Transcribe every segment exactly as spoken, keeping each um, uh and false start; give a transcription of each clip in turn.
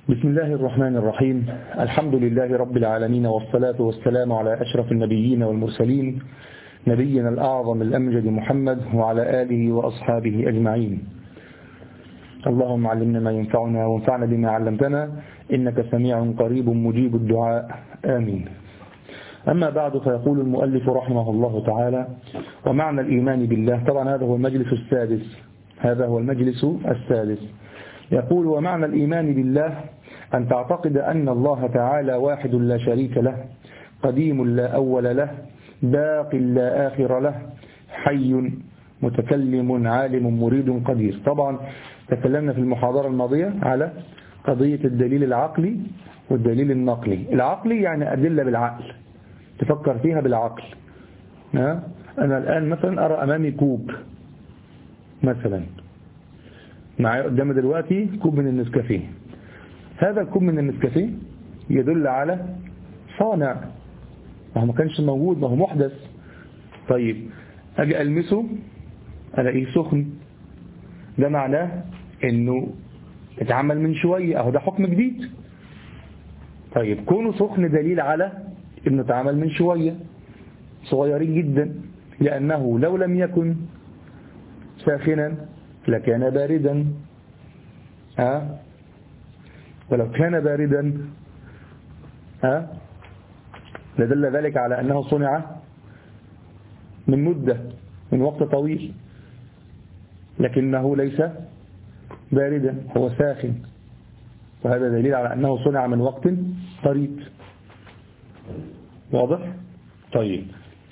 بسم الله الرحمن الرحيم. الحمد لله رب العالمين، والصلاة والسلام على أشرف النبيين والمرسلين، نبينا الأعظم الأمجد محمد وعلى آله وأصحابه أجمعين. اللهم علمنا ما ينفعنا وانفعنا بما علمتنا، إنك سميع قريب مجيب الدعاء، آمين. أما بعد، فيقول المؤلف رحمه الله تعالى: ومعنى الإيمان بالله. طبعا هذا هو المجلس السادس هذا هو المجلس السادس يقول: ومعنى الإيمان بالله أن تعتقد أن الله تعالى واحد لا شريك له، قديم لا أول له، باق لا آخر له، حي متكلم عالم مريد قدير. طبعا تكلمنا في المحاضرة الماضية على قضية الدليل العقلي والدليل النقلي. العقلي يعني أدلة بالعقل، تفكر فيها بالعقل. أنا الآن مثلا أرى أمامي كوب مثلا، معايا قدامي دلوقتي كوب من النسكافيه. هذا الكوب من النسكافيه يدل على صانع، ما هو ما كانش موجود، ما هو محدث. طيب أجي ألمسه ألاقيه سخن، ده معناه إنه اتعمل من شوية، أهو ده حكم جديد. طيب كونه سخن دليل على إنه اتعمل من شوية، صغيرين جدا، لأنه لو لم يكن ساخنا لكان باردا، ها ولو كان باردا ها لدل ذلك على أنه صنع من مدة من وقت طويل، لكنه ليس باردا، هو ساخن، وهذا دليل على أنه صنع من وقت قريب. واضح؟ طيب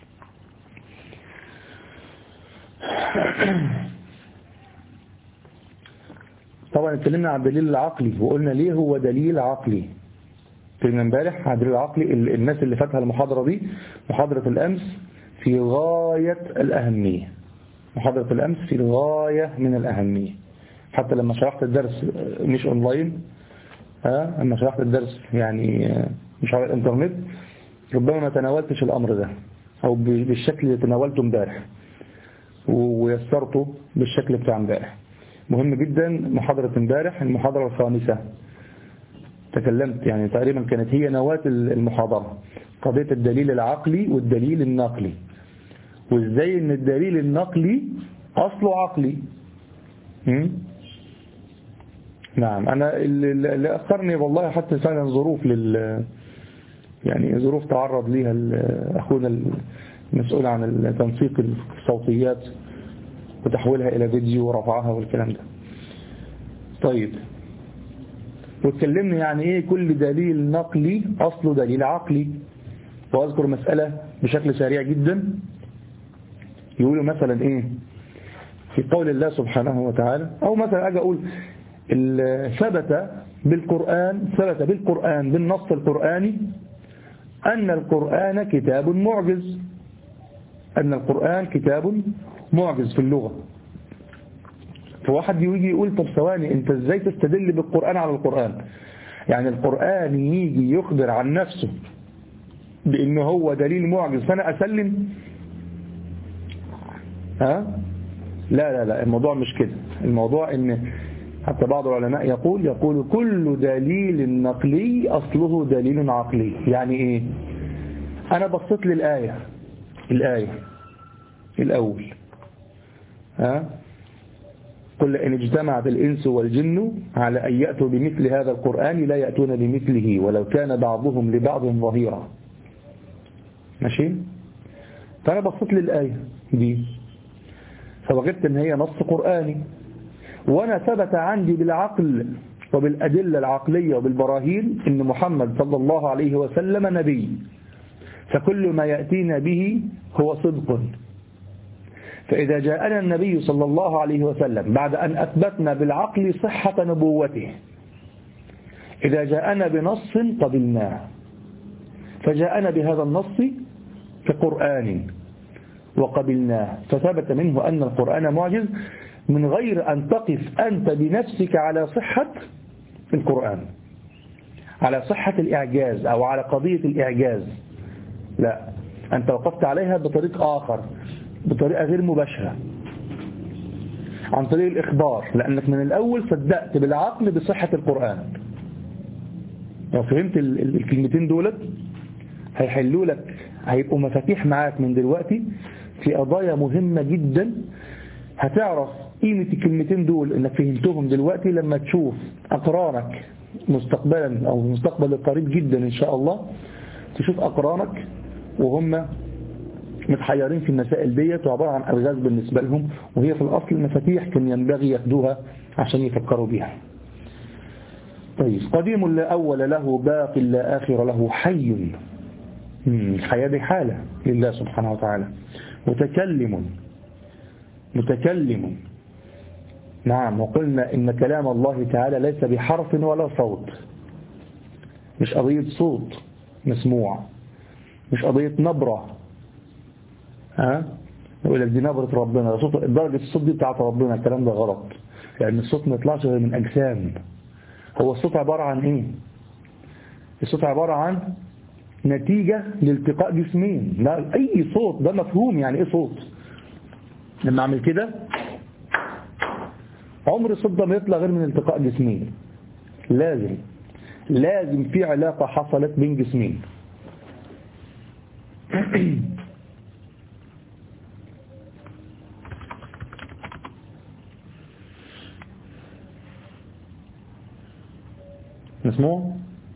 طبعا اتكلمنا عن الدليل العقلي وقلنا ليه هو دليل عقلي. اتكلمنا امبارح عن الدليل العقلي. الناس اللي فاتها المحاضرة دي، محاضرة الأمس، في غاية الأهمية. محاضرة الأمس في غاية من الأهمية. حتى لما شرحت الدرس مش أونلاين، ها لما شرحت الدرس يعني مش على الإنترنت، ربما ما تناولتش الأمر ده أو بالشكل اللي تناولته امبارح ويسرته بالشكل بتاع امبارح. مهم جدا. محاضرة امبارح المحاضرة الخامسة تكلمت، يعني تقريبا كانت هي نواة المحاضرة، قضية الدليل العقلي والدليل النقلي، وازاي ان الدليل النقلي اصله عقلي. م? نعم. انا اللي اثرني والله حتى فعلا ظروف لل يعني ظروف تعرض ليها اخونا المسؤول عن تنسيق الصوتيات وتحويلها إلى فيديو ورفعها والكلام ده. طيب واتكلمنا يعني إيه كل دليل نقلي أصله دليل عقلي. وأذكر مسألة بشكل سريع جدا. يقولوا مثلا إيه في قول الله سبحانه وتعالى، أو مثلا أجي أقول ثبت بالقرآن ثبت بالقرآن بالنص القرآني أن القرآن كتاب معجز. أن القرآن كتاب معجز في اللغة. فواحد يجي يقول طب ثواني، انت ازاي تستدل بالقرآن على القرآن؟ يعني القرآن يجي يخبر عن نفسه بأنه هو دليل معجز فأنا أسلم؟ ها؟ لا لا لا، الموضوع مش كده. الموضوع ان حتى بعض العلماء يقول يقول كل دليل نقلي أصله دليل عقلي. يعني ايه؟ أنا بصيت للآية الآية الأول، ها قل إن اجتمعت الإنس والجن على أن يأتوا بمثل هذا القرآن لا يأتون بمثله ولو كان بعضهم لبعض ظهيرا. ماشي؟ فأنا بصيت للآية دي فوجدت إن هي نص قرآني، وأنا ثبت عندي بالعقل وبالأدلة العقلية وبالبراهين إن محمد صلى الله عليه وسلم نبي، فكل ما يأتينا به هو صدق. فإذا جاءنا النبي صلى الله عليه وسلم بعد أن أثبتنا بالعقل صحة نبوته، إذا جاءنا بنص قبلناه، فجاءنا بهذا النص كقرآن وقبلناه، فثبت منه أن القرآن معجز من غير أن تقف أنت بنفسك على صحة القرآن، على صحة الإعجاز أو على قضية الإعجاز. لا، أنت وقفت عليها بطريق آخر، بطريقة غير مباشرة، عن طريق الإخبار، لأنك من الأول صدقت بالعقل بصحة القرآن. لو فهمت الكلمتين دولت هيحلوا لك، هيبقوا مفاتيح معاك من دلوقتي في قضايا مهمة جدا. هتعرف قيمة الكلمتين دول انك فهمتهم دلوقتي لما تشوف أقرانك مستقبلا أو المستقبل القريب جدا إن شاء الله، تشوف أقرانك وهم متحيرين في المسائل ديت وعبارة عن ألغاز بالنسبة لهم، وهي في الأصل مفاتيح كان ينبغي ياخدوها عشان يفكروا بيها. طيب، قديم لا أول له، باق لا آخر له، حي. الحياة دي حالة لله سبحانه وتعالى. متكلم، متكلم. نعم، وقلنا إن كلام الله تعالى ليس بحرف ولا صوت، مش قضية صوت مسموع، مش قضية نبرة. ها يقول لك دي نبرة ربنا، صوت درجة الصوت دي بتاعت ربنا. الكلام ده غلط، لأن الصوت ما يطلعش غير من أجسام. هو الصوت عبارة عن إيه؟ الصوت عبارة عن نتيجة لالتقاء جسمين. لا، أي صوت ده مفهوم. يعني إيه صوت؟ لما أعمل كده عمر الصوت ده ما يطلع غير من التقاء جسمين. لازم لازم في علاقة حصلت بين جسمين. مسموع؟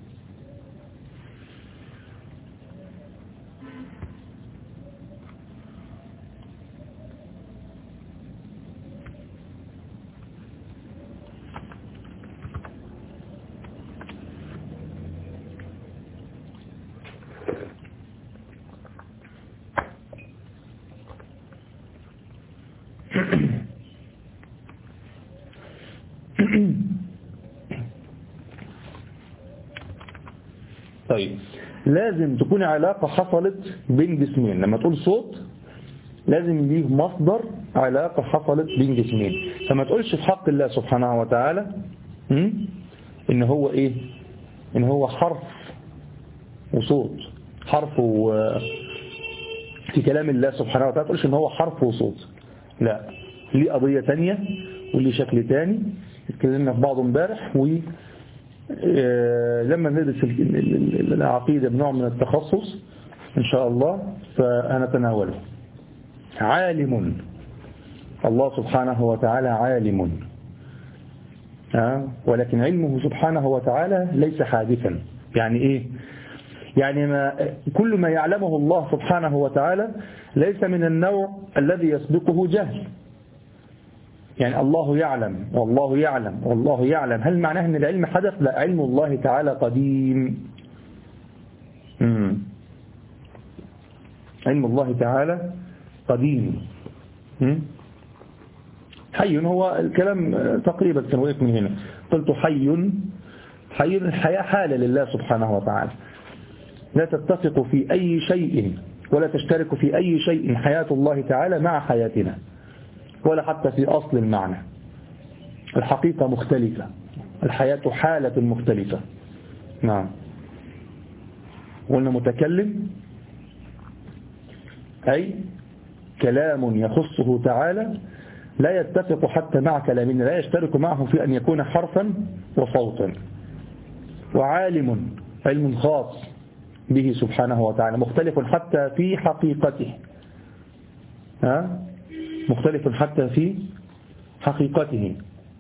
طيب، لازم تكون علاقة حصلت بين جسمين. لما تقول صوت لازم ليه مصدر علاقة حصلت بين جسمين. فما تقولش في حق الله سبحانه وتعالى إن هو إيه؟ إن هو حرف وصوت. حرف و... في كلام الله سبحانه وتعالى تقولش إن هو حرف وصوت. لا، ليه قضية تانية وليه شكل تاني اتكلمنا في بعضه امبارح. و لما ندرس العقيدة بنوع من التخصص إن شاء الله فهنتناوله. عالم، الله سبحانه وتعالى عالم، ولكن علمه سبحانه وتعالى ليس حادثا. يعني إيه؟ يعني ما كل ما يعلمه الله سبحانه وتعالى ليس من النوع الذي يسبقه جهل. يعني الله يعلم والله يعلم والله يعلم، هل معناه أن العلم حدث؟ لا، علم الله تعالى قديم. مم. علم الله تعالى قديم. مم. حي، هو الكلام تقريبا كان وقف من هنا. قلت حي، حي الحياة حالة لله سبحانه وتعالى، لا تتفق في أي شيء ولا تشترك في أي شيء حياة الله تعالى مع حياتنا، ولا حتى في أصل المعنى. الحقيقة مختلفة، الحياة حالة مختلفة. نعم. قلنا متكلم أي كلام يخصه تعالى لا يتفق حتى مع كلامنا، لا يشترك معه في أن يكون حرفا وصوتا. وعالم، علم خاص به سبحانه وتعالى، مختلف حتى في حقيقته. ها؟ مختلف حتى في حقيقته.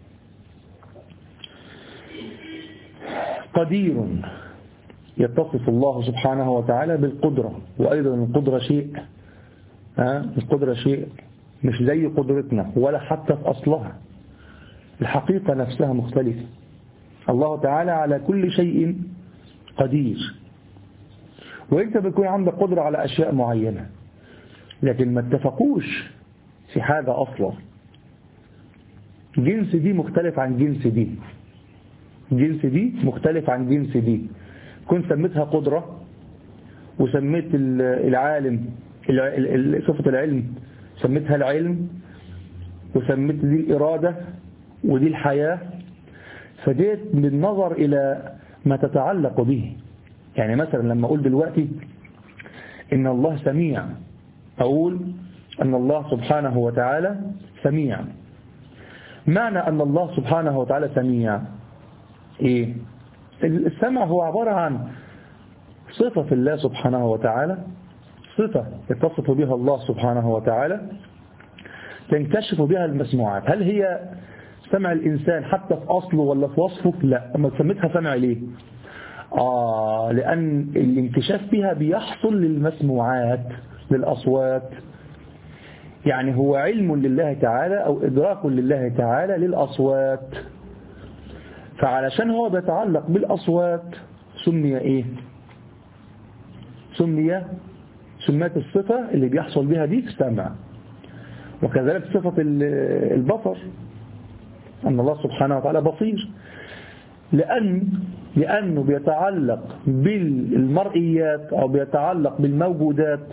قدير، يتصف الله سبحانه وتعالى بالقدرة، وأيضا القدرة شيء ها؟ القدرة شيء مش زي قدرتنا ولا حتى في أصلها. الحقيقة نفسها مختلفة. الله تعالى على كل شيء قدير، وانت بيكون عندك قدرة على أشياء معينة لكن ما اتفقوش في حاجة أصلا. جنس دي مختلف عن جنس دي، جنس دي مختلف عن جنس دي. كنت سميتها قدرة وسميت العالم صفة العلم سميتها العلم، وسميت دي الإرادة ودي الحياة، فجيت بالنظر إلى ما تتعلق به. يعني مثلا لما أقول دلوقتي إن الله سميع، أقول أن الله سبحانه وتعالى سميع. معنى أن الله سبحانه وتعالى سميع إيه؟ السمع هو عبارة عن صفة الله سبحانه وتعالى، صفة يتصف بها الله سبحانه وتعالى تنكشف بها المسموعات. هل هي سمع الإنسان حتى في أصله ولا في وصفه؟ لا. أما سميتها سمع ليه؟ آه لأن الانكشاف فيها بيحصل للمسموعات، للأصوات. يعني هو علم لله تعالى أو إدراك لله تعالى للأصوات، فعلشان هو بيتعلق بالأصوات سمي إيه؟ سمي سمات الصفة اللي بيحصل بها دي السمع. وكذلك صفة البصر، أن الله سبحانه وتعالى بصير، لأن لأنه بيتعلق بالمرئيات أو بيتعلق بالموجودات،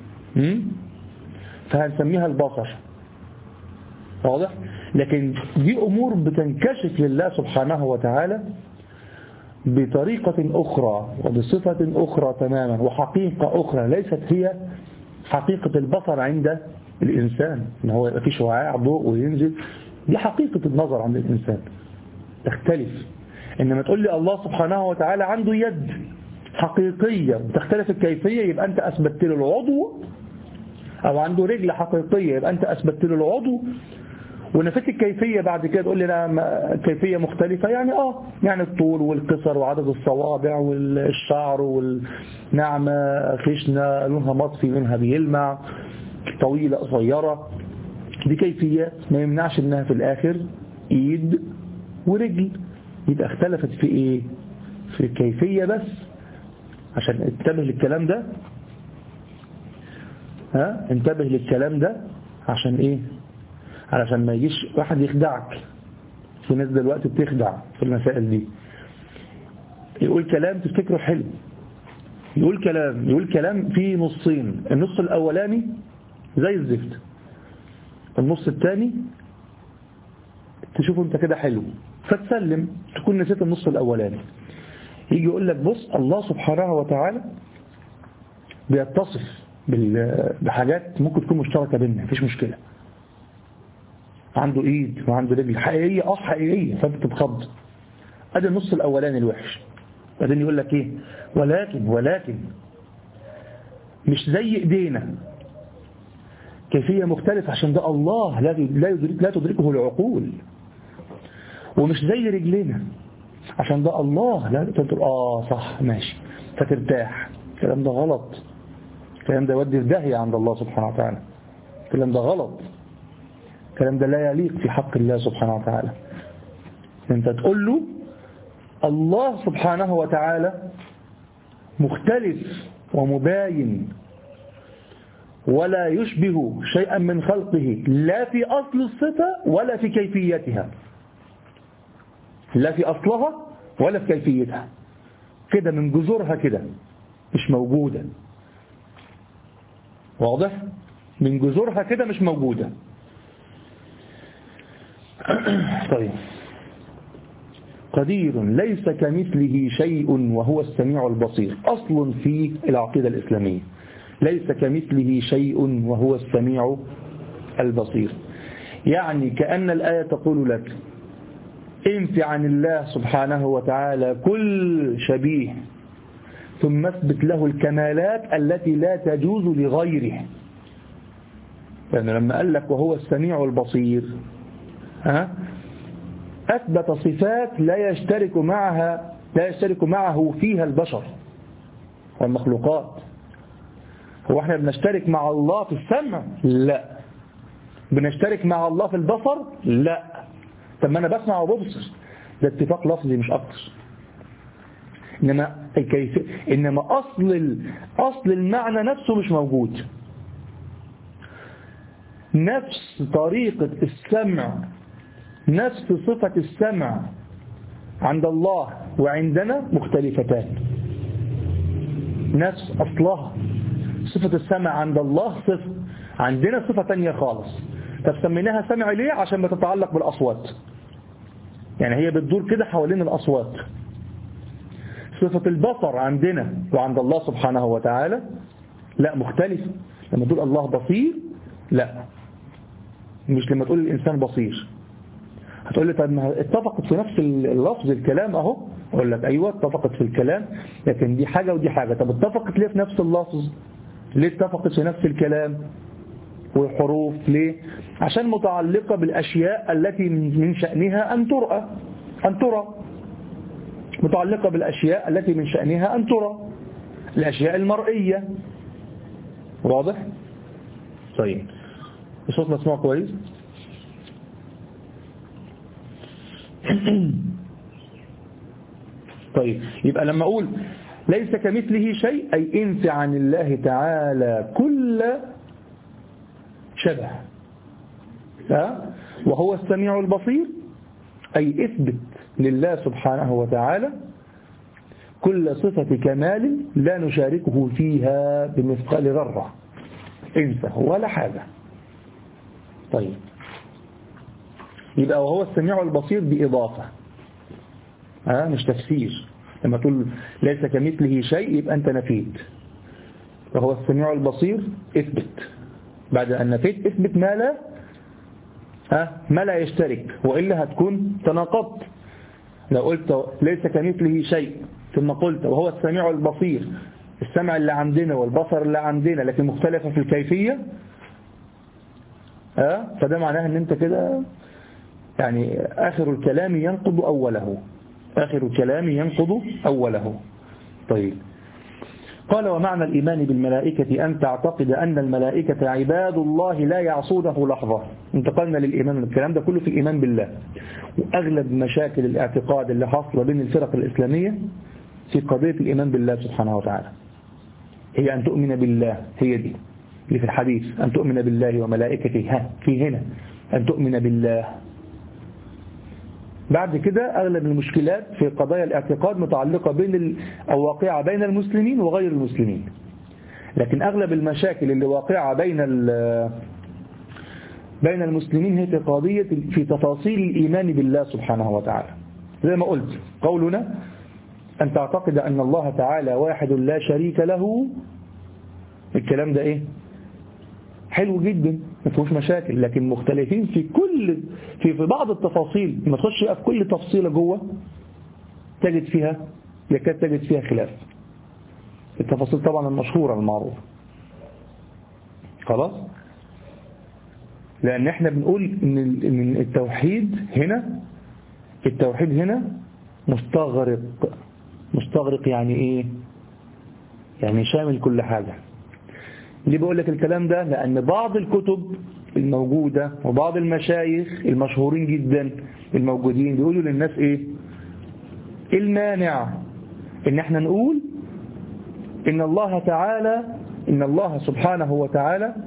فهنسميها البصر. واضح؟ لكن دي أمور بتنكشف لله سبحانه وتعالى بطريقة أخرى وبصفة أخرى تماما وحقيقة أخرى ليست هي حقيقة البصر عند الإنسان، إن هو يبقى فيه شعاع ضوء وينزل. دي حقيقة النظر عند الإنسان تختلف. إنما تقول لي الله سبحانه وتعالى عنده يد حقيقية بتختلف الكيفية، يبقى أنت أثبتت له العضو، أو عنده رجل حقيقية يبقى أنت أثبتت له العضو، ونفيت الكيفية بعد كده تقول لي لا كيفية مختلفة. يعني آه يعني الطول والقصر وعدد الصوابع والشعر والنعمة خشنة لونها مطفي منها بيلمع، طويلة قصيرة، دي كيفيات ما يمنعش انها في الاخر ايد ورجل. يبقى اختلفت في ايه؟ في الكيفية بس. عشان انتبه للكلام ده، ها انتبه للكلام ده عشان ايه؟ علشان ما يجيش واحد يخدعك. في ناس دلوقتي بتخدع في المسائل دي، يقول كلام تفتكره حلو، يقول كلام يقول كلام فيه نصين، النص الاولاني زي الزفت، النص الثاني تشوفه انت كده حلو فتسلم، تكون نسيت النص الاولاني. يجي يقول لك بص الله سبحانه وتعالى بيتصف بحاجات ممكن تكون مشتركة بيننا، مفيش مشكلة. عنده ايد وعنده رجل حقيقية، اه حقيقية، فانت تتخض. ادي النص الاولاني الوحش. بعدين يقول لك ايه؟ ولكن ولكن مش زي ايدينا، كيفية مختلفة، عشان ده الله لا يدرك لا تدركه العقول. ومش زي رجلنا، عشان ده الله لا تدرك. اه صح ماشي، فترتاح. الكلام ده غلط، الكلام ده يودي في داهية عند الله سبحانه وتعالى، الكلام ده غلط، الكلام ده لا يليق في حق الله سبحانه وتعالى. انت تقول له الله سبحانه وتعالى مختلف ومباين ولا يشبه شيئا من خلقه، لا في أصل الصفة ولا في كيفيتها، لا في أصلها ولا في كيفيتها، كده من جذورها كده مش موجودة. واضح؟ من جذورها كده مش موجودة. طيب، قدير ليس كمثله شيء وهو السميع البصير، أصل في العقيدة الإسلامية، ليس كمثله شيء وهو السميع البصير. يعني كأن الآية تقول لك انفي عن الله سبحانه وتعالى كل شبيه، ثم اثبت له الكمالات التي لا تجوز لغيره. لأنه لما قال لك وهو السميع البصير، ها أثبت صفات لا يشترك معها لا يشترك معه فيها البشر والمخلوقات. هو احنا بنشترك مع الله في السمع؟ لا. بنشترك مع الله في البصر؟ لا. طب ما انا بسمع وببصر، ده اتفاق لفظي مش اكتر. انما الكيف انما اصل ال... اصل المعنى نفسه مش موجود. نفس طريقة السمع، نفس صفة السمع عند الله وعندنا مختلفتان. نفس أصلها صفة السمع عند الله صفة، عندنا صفة تانية خالص. طب سميناها سمع ليه؟ عشان بتتعلق بالأصوات، يعني هي بتدور كده حوالين الأصوات. صفة البصر عندنا وعند الله سبحانه وتعالى لا، مختلف. لما تقول الله بصير لا، مش لما تقول الإنسان بصير. هتقول لي طب ما اتفقت في نفس اللفظ الكلام اهو، أقول لك أيوة اتفقت في الكلام، لكن دي حاجة ودي حاجة. طب اتفقت ليه في نفس اللفظ؟ ليه اتفقت في نفس الكلام والحروف؟ ليه؟ عشان متعلقة بالأشياء التي من شأنها أن ترى أن ترى متعلقة بالأشياء التي من شأنها أن ترى، الأشياء المرئية. واضح؟ طيب الصوت مسموع كويس؟ طيب يبقى لما أقول ليس كمثله شيء أي انفي عن الله تعالى كل شبه، ها؟ وهو السميع البصير أي اثبت لله سبحانه وتعالى كل صفة كمال لا نشاركه فيها بمثقال ذرة، انسى ولا حاجة. طيب يبقى وهو السميع البصير بإضافة، ها مش تفسير. لما تقول ليس كمثله شيء يبقى أنت نفيت، وهو السميع البصير اثبت، بعد أن نفيت اثبت ما لا ها ما لا يشترك، وإلا هتكون تناقضت. لو قلت ليس كمثله شيء ثم قلت وهو السميع البصير، السمع اللي عندنا والبصر اللي عندنا لكن مختلفة في الكيفية، ها فده معناه ان انت كده يعني آخر الكلام ينقض أوله، آخر الكلام ينقض أوله. طيب قال ومعنى الإيمان بالملائكة أن تعتقد أن الملائكة عباد الله لا يعصونه لحظة. انتقلنا للإيمان، الكلام ده كله في الإيمان بالله. وأغلب مشاكل الاعتقاد اللي حصل بين الفرق الإسلامية في قضية الإيمان بالله سبحانه وتعالى هي أن تؤمن بالله، هي دي اللي في الحديث، أن تؤمن بالله وملائكته، ها في هنا أن تؤمن بالله. بعد كده أغلب المشكلات في قضايا الاعتقاد متعلقة بين أو واقعة بين المسلمين وغير المسلمين، لكن أغلب المشاكل اللي واقعة بين بين المسلمين هي في قضية في تفاصيل الإيمان بالله سبحانه وتعالى. زي ما قلت قولنا أن تعتقد أن الله تعالى واحد لا شريك له، الكلام ده إيه حلو جدا ما فيهوش مشاكل، لكن مختلفين في كل في في بعض التفاصيل. ما تخش في كل تفصيلة جوه تجد فيها يكاد تجد فيها خلاف، التفاصيل طبعا المشهورة المعروفة. خلاص، لأن احنا بنقول ان التوحيد هنا التوحيد هنا مستغرق مستغرق يعني ايه؟ يعني شامل كل حاجة. ليه بقول لك الكلام ده؟ لأن بعض الكتب الموجودة وبعض المشايخ المشهورين جدا الموجودين بيقولوا للناس ايه المانع ان احنا نقول ان الله تعالى ان الله سبحانه وتعالى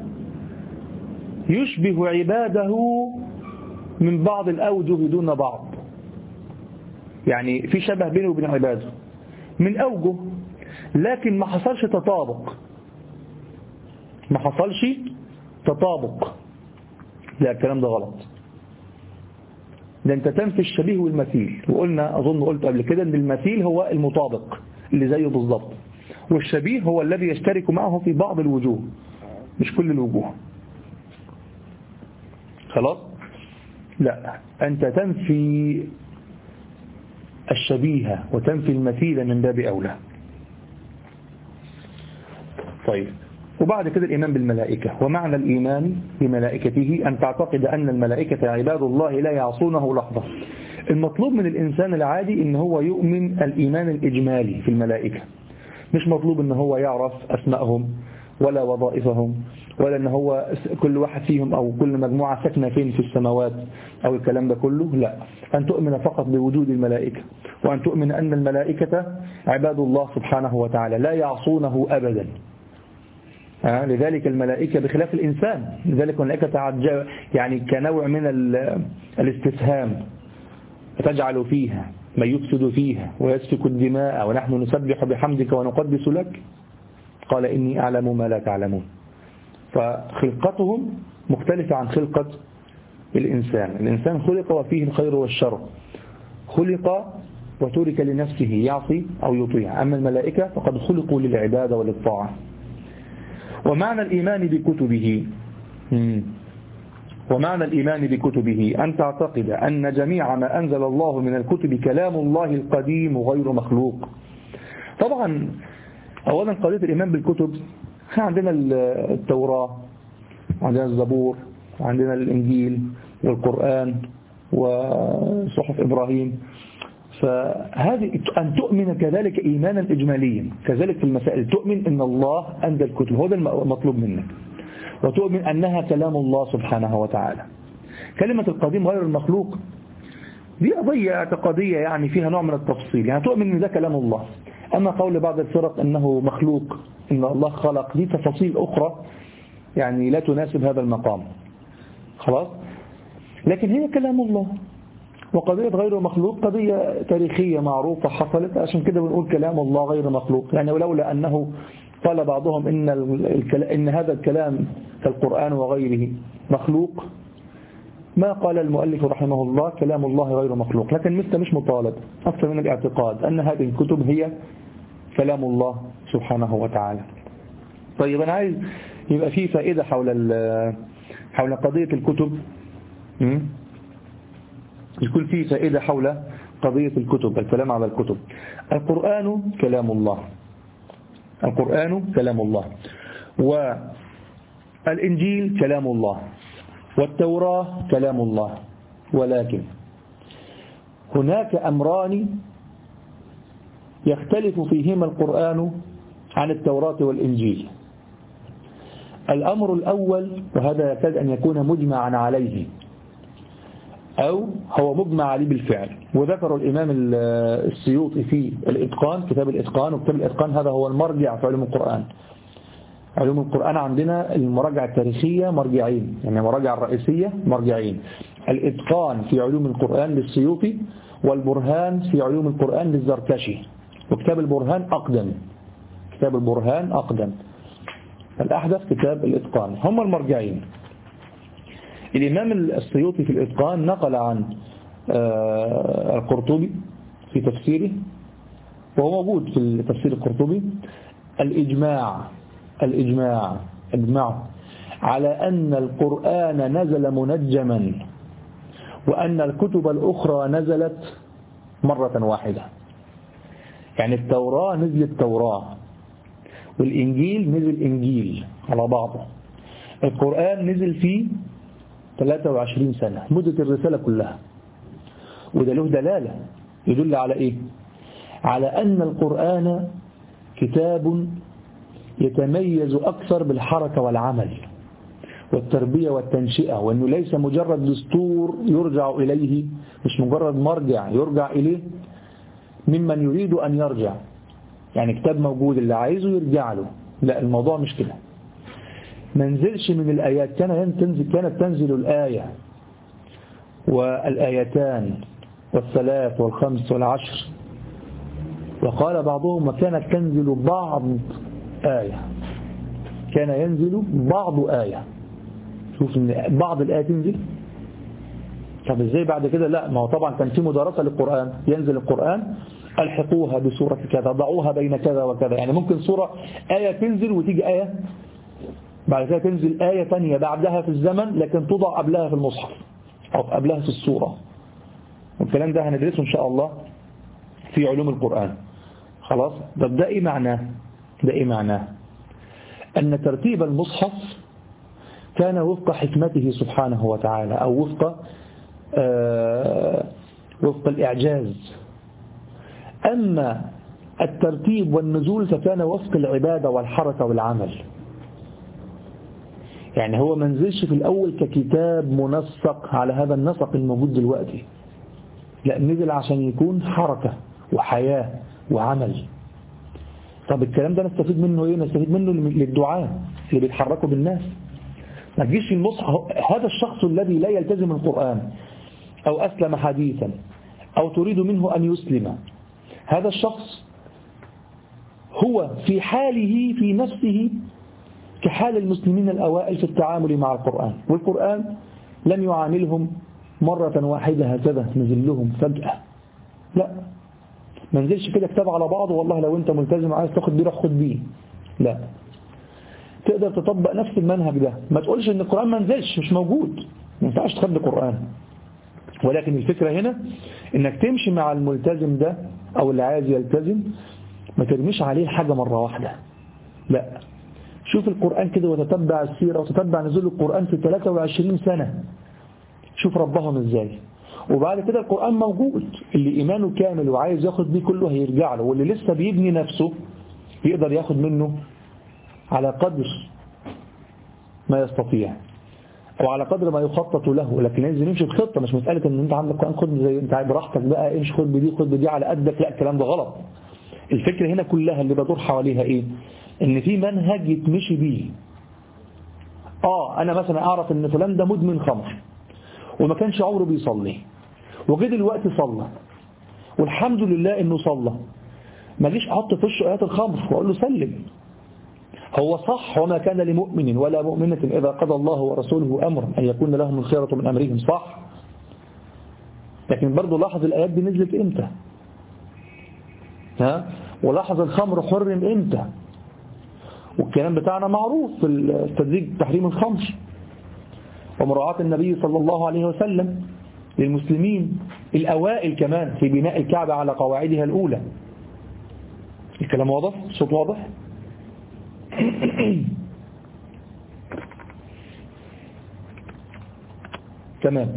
يشبه عباده من بعض الأوجه دون بعض، يعني في شبه بينه وبين عباده من أوجه، لكن ما حصلش تطابق ما حصلش تطابق لا الكلام ده غلط. ده انت تنفي الشبيه والمثيل، وقلنا أظن قلت قبل كده ان المثيل هو المطابق اللي زيه بالضبط، والشبيه هو الذي يشترك معه في بعض الوجوه مش كل الوجوه. خلاص، لا أنت تنفي الشبيه وتنفي المثيل من باب أولى. طيب، وبعد كده الإيمان بالملائكة. ومعنى الإيمان بملائكته أن تعتقد أن الملائكة عباد الله لا يعصونه لحظة. المطلوب من الإنسان العادي إن هو يؤمن الإيمان الإجمالي في الملائكة، مش مطلوب إن هو يعرف أسمائهم ولا وظائفهم ولا إن هو كل واحد فيهم أو كل مجموعة ساكنة فين في السماوات أو الكلام ده كله. لا، أن تؤمن فقط بوجود الملائكة، وأن تؤمن أن الملائكة عباد الله سبحانه وتعالى لا يعصونه أبدا. آه لذلك الملائكة بخلاف الإنسان، لذلك الملائكة يعني كنوع من الاستفهام، فتجعل فيها من يفسد فيها ويسفك الدماء ونحن نسبح بحمدك ونقدس لك، قال إني أعلم ما لا تعلمون. فخلقتهم مختلفة عن خلقة الإنسان. الإنسان خلق وفيه الخير والشر، خلق وترك لنفسه يعصي أو يطيع، أما الملائكة فقد خلقوا للعبادة وللطاعة. ومعنى الإيمان بكتبه ومعنى الإيمان بكتبه أن تعتقد أن جميع ما أنزل الله من الكتب كلام الله القديم غير مخلوق. طبعا أولا قضية الإيمان بالكتب، عندنا التوراة وعندنا الزبور وعندنا الإنجيل والقرآن وصحف إبراهيم، فهذه أن تؤمن كذلك إيمانا إجماليا، كذلك في المسائل تؤمن أن الله أنزل الكتب، هو ده المطلوب منك، وتؤمن أنها كلام الله سبحانه وتعالى. كلمة القديم غير المخلوق دي قضية اعتقادية يعني فيها نوع من التفصيل، يعني تؤمن أن ده كلام الله. أما قول بعض الفرق أنه مخلوق، أن الله خلق، دي تفاصيل أخرى يعني لا تناسب هذا المقام، خلاص. لكن هي كلام الله. وقضية غير مخلوق قضية تاريخية معروفة حصلت، عشان كده بنقول كلام الله غير مخلوق. يعني ولولا أنه قال بعضهم إن, إن هذا الكلام كالقرآن وغيره مخلوق ما قال المؤلف رحمه الله كلام الله غير مخلوق. لكن مثل مش مطالب أكثر من الاعتقاد أن هذه الكتب هي كلام الله سبحانه وتعالى. طيب أنا عايز يبقى في فائدة حول حول قضية الكتب، يكون في فائدة حول قضية الكتب، الكلام على الكتب. القرآن كلام الله، القرآن كلام الله، والإنجيل كلام الله، والتوراة كلام الله. ولكن هناك أمران يختلف فيهما القرآن عن التوراة والإنجيل. الأمر الأول، وهذا يكاد أن يكون مجمعا عليه أو هو مجمع عليه بالفعل، وذكر الإمام السيوطي في الإتقان، كتاب الإتقان. وكتاب الإتقان هذا هو المرجع في علوم القرآن. علوم القرآن عندنا المراجع التاريخية مرجعين، يعني المراجع الرئيسية مرجعين: الإتقان في علوم القرآن للسيوطي، والبرهان في علوم القرآن للزركشي. وكتاب البرهان أقدم، كتاب البرهان أقدم، الأحدث كتاب الإتقان. هم المرجعين. الإمام السيوطي في الإتقان نقل عن القرطبي في تفسيره، وهو موجود في تفسير القرطبي، الإجماع الإجماع إجماع على أن القرآن نزل منجما، وأن الكتب الأخرى نزلت مرة واحدة. يعني التوراة نزل التوراة، والإنجيل نزل إنجيل على بعضه. القرآن نزل فيه ثلاثة وعشرين سنة، مدة الرسالة كلها. وده له دلالة يدل على إيه؟ على أن القرآن كتاب يتميز أكثر بالحركة والعمل والتربية والتنشئة، وأنه ليس مجرد دستور يرجع إليه، مش مجرد مرجع يرجع إليه ممن يريد أن يرجع، يعني كتاب موجود اللي عايزه يرجع له. لا، الموضوع مش كده. منزلش من الآيات، كان تنزل كانت تنزل الآية والآيتان والثلاث والخمس والعشر، وقال بعضهم وكانت تنزل بعض آية، كان ينزل بعض آية. شوف ان بعض الآية تنزل، طب ازاي بعد كده؟ لا، ما هو طبعا كان في مدارسة للقرآن، ينزل القرآن الحقوها بسورة كذا، ضعوها بين كذا وكذا. يعني ممكن سورة آية تنزل وتيجي آية بعد كده تنزل آية ثانية بعدها في الزمن، لكن توضع قبلها في المصحف أو قبلها في السورة. والكلام ده هندرسه إن شاء الله في علوم القرآن. خلاص. طب ده إيه معناه؟ ده إيه معناه؟ أن ترتيب المصحف كان وفق حكمته سبحانه وتعالى، أو وفق آه وفق الإعجاز. أما الترتيب والنزول فكان وفق العبادة والحركة والعمل. يعني هو منزلش في الأول ككتاب منسق على هذا النسق الموجود دلوقتي، لا، نزل عشان يكون حركة وحياة وعمل. طب الكلام ده نستفيد منه ايه؟ نستفيد منه للدعاء اللي بيتحركوا بالناس. ما تجيش المصحف، هذا الشخص الذي لا يلتزم القرآن أو أسلم حديثا أو تريد منه أن يسلم، هذا الشخص هو في حاله في نفسه كحال المسلمين الأوائل في التعامل مع القرآن، والقرآن لم يعاملهم مرة واحدة هكذا نزل لهم فجأة. لا، ما نزلش كده كتاب على بعضه والله لو انت ملتزم عايز تاخد بيه روح خد بيه. لا، تقدر تطبق نفس المنهج ده. ما تقولش ان القرآن ما نزلش، مش موجود، ما ينفعش تخبي قرآن. ولكن الفكرة هنا انك تمشي مع الملتزم ده او اللي عايز يلتزم، ما ترميش عليه حاجة مرة واحدة، لا، شوف القرآن كده وتتبع السيرة وتتبع نزول القرآن في ثلاثة وعشرين سنة، شوف ربهم ازاي. وبعد كده القرآن موجود، اللي إيمانه كامل وعايز ياخد بيه كله هيرجع له، واللي لسه بيبني نفسه يقدر ياخد منه على قدر ما يستطيع أو على قدر ما يخطط له. لكن لازم يمشي بخطة، مش مسألة ان انت عندك قرآن خد زي انت براحتك بقى، امشي خد بدي خد بدي على قدك، لا، الكلام ده غلط. الفكرة هنا كلها اللي بدور حواليها ايه؟ ان في منهج يتمشي بيه. اه انا مثلا اعرف ان فلان ده مدمن خمر وما كانش عمره بيصلي، وجه دلوقتي صلى والحمد لله انه صلى، ماليش احط في وشه ايات الخمر واقول له سلم. هو صح، وما كان لمؤمن ولا مؤمنة اذا قضى الله ورسوله امرا ان يكون لهم الخيرة من امرهم، صح. لكن برضه لاحظ الايات دي نزلت امتى، ها، ولاحظ الخمر حرم امتى، والكلام بتاعنا معروف في التدريج تحريم الخمر ومراعاة النبي صلى الله عليه وسلم للمسلمين الأوائل كمان في بناء الكعبة على قواعدها الأولى. الكلام واضح؟ الصوت واضح؟ تمام.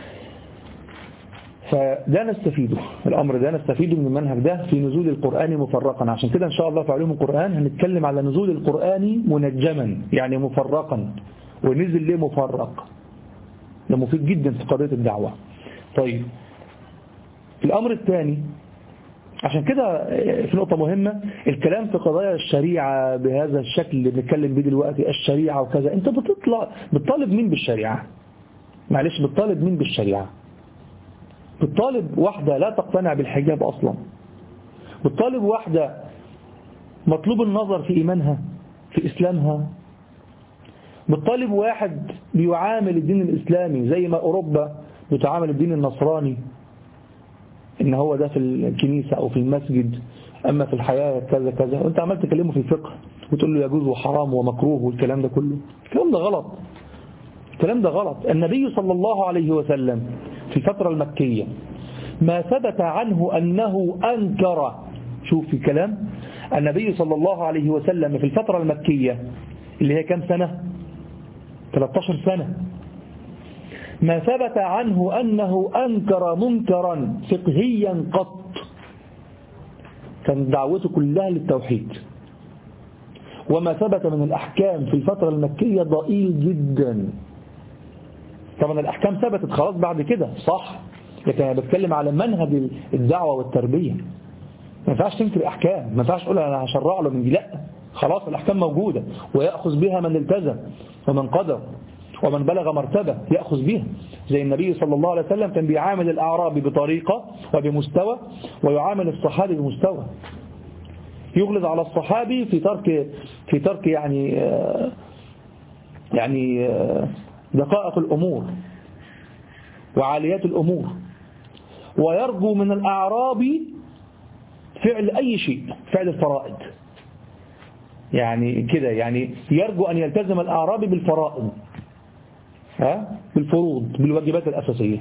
فده نستفيده، الأمر ده نستفيده من المنهج ده في نزول القرآن مفرقا. عشان كده إن شاء الله في علوم القرآن هنتكلم على نزول القرآن منجما، يعني مفرقا. ونزل ليه مفرق؟ ده مفيد جدا في قضية الدعوة. طيب الأمر الثاني، عشان كده في نقطة مهمة، الكلام في قضايا الشريعة بهذا الشكل اللي بنتكلم بيه دلوقتي، الشريعة وكذا، انت بتطلع بتطالب مين بالشريعة؟ معلش، بتطالب مين بالشريعة؟ بتطالب واحدة لا تقتنع بالحجاب أصلا، بتطالب واحدة مطلوب النظر في إيمانها في إسلامها، بتطالب واحد بيعامل الدين الإسلامي زي ما أوروبا بتعامل الدين النصراني، إن هو ده في الكنيسة أو في المسجد، أما في الحياة كذا كذا، وأنت عمال تكلمه في الفقه وتقول له يجوز وحرام ومكروه والكلام ده كله. الكلام ده غلط، الكلام ده غلط. النبي صلى الله عليه وسلم في الفترة المكية ما ثبت عنه أنه أنكر، شوف في كلام النبي صلى الله عليه وسلم في الفترة المكية اللي هي كم سنة؟ ثلاثة عشر سنة. ما ثبت عنه أنه أنكر منكرا فقهيا قط، كان دعوته كلها للتوحيد. وما ثبت من الأحكام في الفترة المكية ضئيل جدا. طبعا الأحكام ثبتت خلاص بعد كده، صح، لكن أنا بتكلم على منهج الدعوة والتربية. ما ينفعش تنكر أحكام، ما ينفعش تقول أنا هشرع له من دي، لا، خلاص الأحكام موجودة ويأخذ بها من التزم ومن قدر ومن بلغ مرتبة يأخذ بها. زي النبي صلى الله عليه وسلم كان بيعامل الأعرابي بطريقة وبمستوى، ويعامل الصحابي بمستوى. يغلظ على الصحابي في ترك في ترك يعني يعني دقائق الأمور وعاليات الأمور، ويرجو من الأعرابي فعل أي شيء، فعل الفرائض، يعني كده، يعني يرجو أن يلتزم الأعرابي بالفرائض، ها، بالفروض، بالواجبات الأساسية.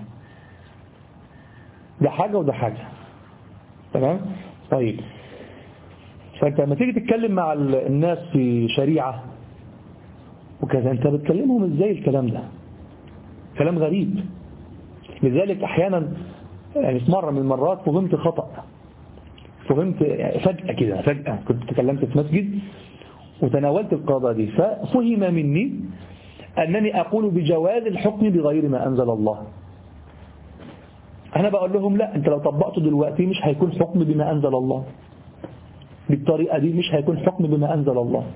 ده حاجة وده حاجة، تمام؟ طيب، فأنت لما تيجي تتكلم مع الناس في شريعة وكذا، أنت بتكلمهم إزاي؟ الكلام ده كلام غريب. لذلك أحيانا يعني في مرة من المرات فهمت خطأ، فهمت فجأة كده، فجأة كنت تكلمت في مسجد وتناولت القضاء دي، ففهم مني أنني أقول بجواز الحكم بغير ما أنزل الله. أنا بقول لهم لا، أنت لو طبقته دلوقتي مش هيكون حكم بما أنزل الله، بالطريقة دي مش هيكون حكم بما أنزل الله.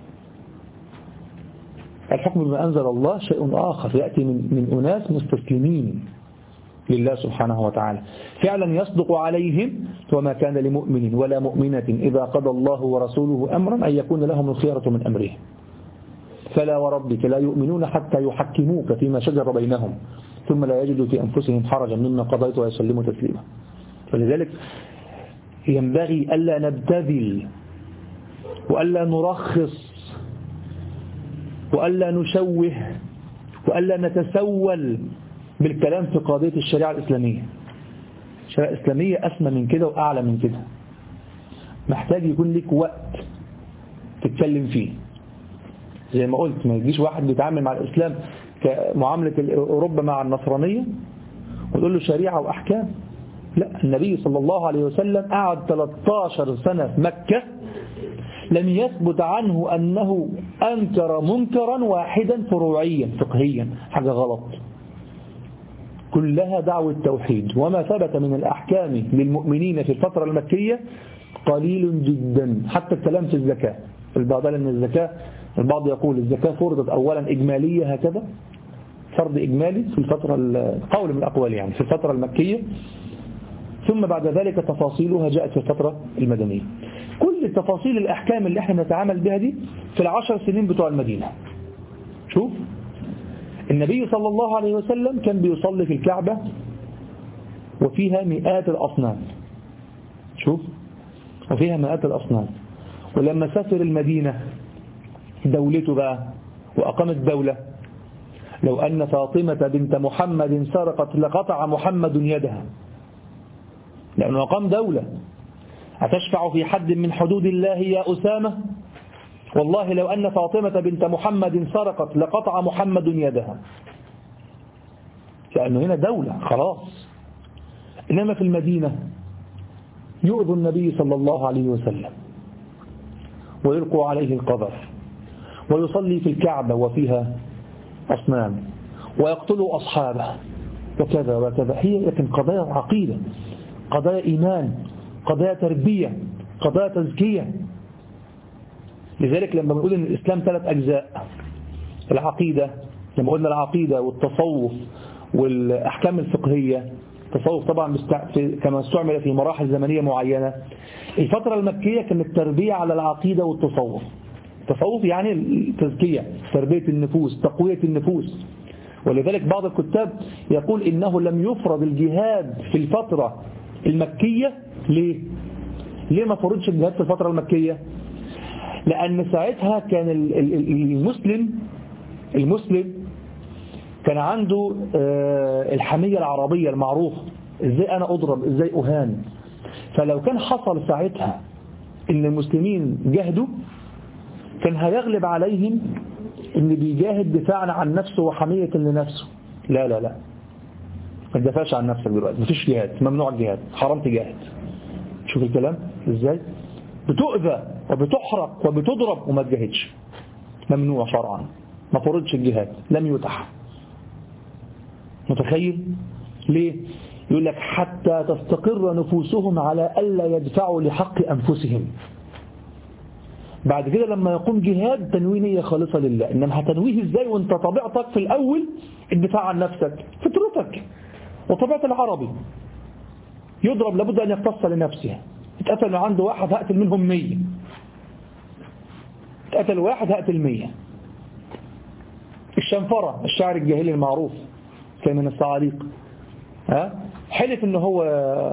الحكم بما أنزل الله شيء آخر، يأتي من, من أناس مستسلمين لله سبحانه وتعالى، فعلا يصدق عليهم وما كان لمؤمن ولا مؤمنة إذا قضى الله ورسوله أمرا أن يكون لهم الخيرة من أمرهم، فلا وربك لا يؤمنون حتى يحكموك فيما شجر بينهم ثم لا يجدوا في أنفسهم حرجا مما قضيت ويسلموا تسليما. فلذلك ينبغي ألا نبتذل وألا نرخص وألا نشوه وألا نتسول بالكلام في قضية الشريعة الإسلامية. الشريعة الإسلامية أسمى من كده وأعلى من كده، محتاج يكون لك وقت تتكلم فيه. زي ما قلت ما يجيش واحد بيتعامل مع الإسلام كمعاملة أوروبا مع النصرانية وتقول له شريعة وأحكام. لا، النبي صلى الله عليه وسلم قعد ثلاثة عشر سنة في مكة لم يثبت عنه أنه أنكر منكرا واحدا فروعيا فقهيا، حاجة غلط، كلها دعوة توحيد. وما ثبت من الأحكام للمؤمنين في الفترة المكية قليل جدا. حتى الكلام في الزكاة، البعض من الزكاة، البعض يقول الزكاة فرضت أولا إجمالية هكذا، فرض إجمالي في الفترة، قول من الأقوال يعني، في الفترة المكية، ثم بعد ذلك تفاصيلها جاءت في الفترة المدنية. كل تفاصيل الأحكام اللي احنا نتعامل بها دي في العشر سنين بتوع المدينة. شوف النبي صلى الله عليه وسلم كان بيصلي في الكعبة وفيها مئات الأصنام. شوف وفيها مئات الأصنام. ولما سافر المدينة دولته بقى وأقامت دولة، لو أن فاطمة بنت محمد سرقت لقطع محمد يدها، لأنه أقام دولة. أتشفع في حد من حدود الله يا أسامة؟ والله لو أن فاطمة بنت محمد سرقت لقطع محمد يدها، لأنه هنا دولة خلاص. إنما في المدينة يؤذي النبي صلى الله عليه وسلم ويلقوا عليه القذر، ويصلي في الكعبة وفيها أصنام، ويقتلوا أصحابه وكذا وكذا. هي لكن قضايا عقيدة، قضايا إيمان، قضايا تربية، قضايا تزكية. لذلك لما بنقول إن الإسلام ثلاث أجزاء، العقيدة، لما قلنا العقيدة والتصوف والأحكام الفقهية، التصوف طبعا كما استعمل في مراحل زمنية معينة. الفترة المكية كانت التربية على العقيدة والتصوف. التصوف يعني التزكية، تربية النفوس، تقوية النفوس. ولذلك بعض الكتاب يقول إنه لم يفرض الجهاد في الفترة المكية. ليه؟ ليه ما فرضش الجهاد في الفترة المكية؟ لأن ساعتها كان المسلم المسلم كان عنده الحمية العربية المعروفة، ازاي انا اضرب، ازاي اهان. فلو كان حصل ساعتها ان المسلمين جاهدوا كان هيغلب عليهم ان بيجاهد دفاعا عن نفسه وحمية لنفسه. لا لا لا، ما تدافعش عن نفسك دلوقتي، مفيش جهاد، ممنوع الجهاد، حرام تجاهد. شوف الكلام ازاي، بتؤذى وبتحرق وبتضرب وما تجاهدش، ممنوع شرعا، ما فرضش الجهاد، لم يتح. متخيل ليه؟ يقول لك حتى تستقر نفوسهم على ألا يدفعوا لحق أنفسهم. بعد كده لما يقوم جهاد تنوي نية خالصة لله. إنما هتنويه إزاي وانت طبيعتك في الأول الدفاع عن نفسك، فطرتك وطبيعة العربي يضرب لابد أن يقتص لنفسه. اتقتل عنده واحد هقتل منهم مية، اتقتل واحد هقتل مية. الشنفرة الشاعر الجاهلي المعروف كان من الصعاليق، ها حلف انه هو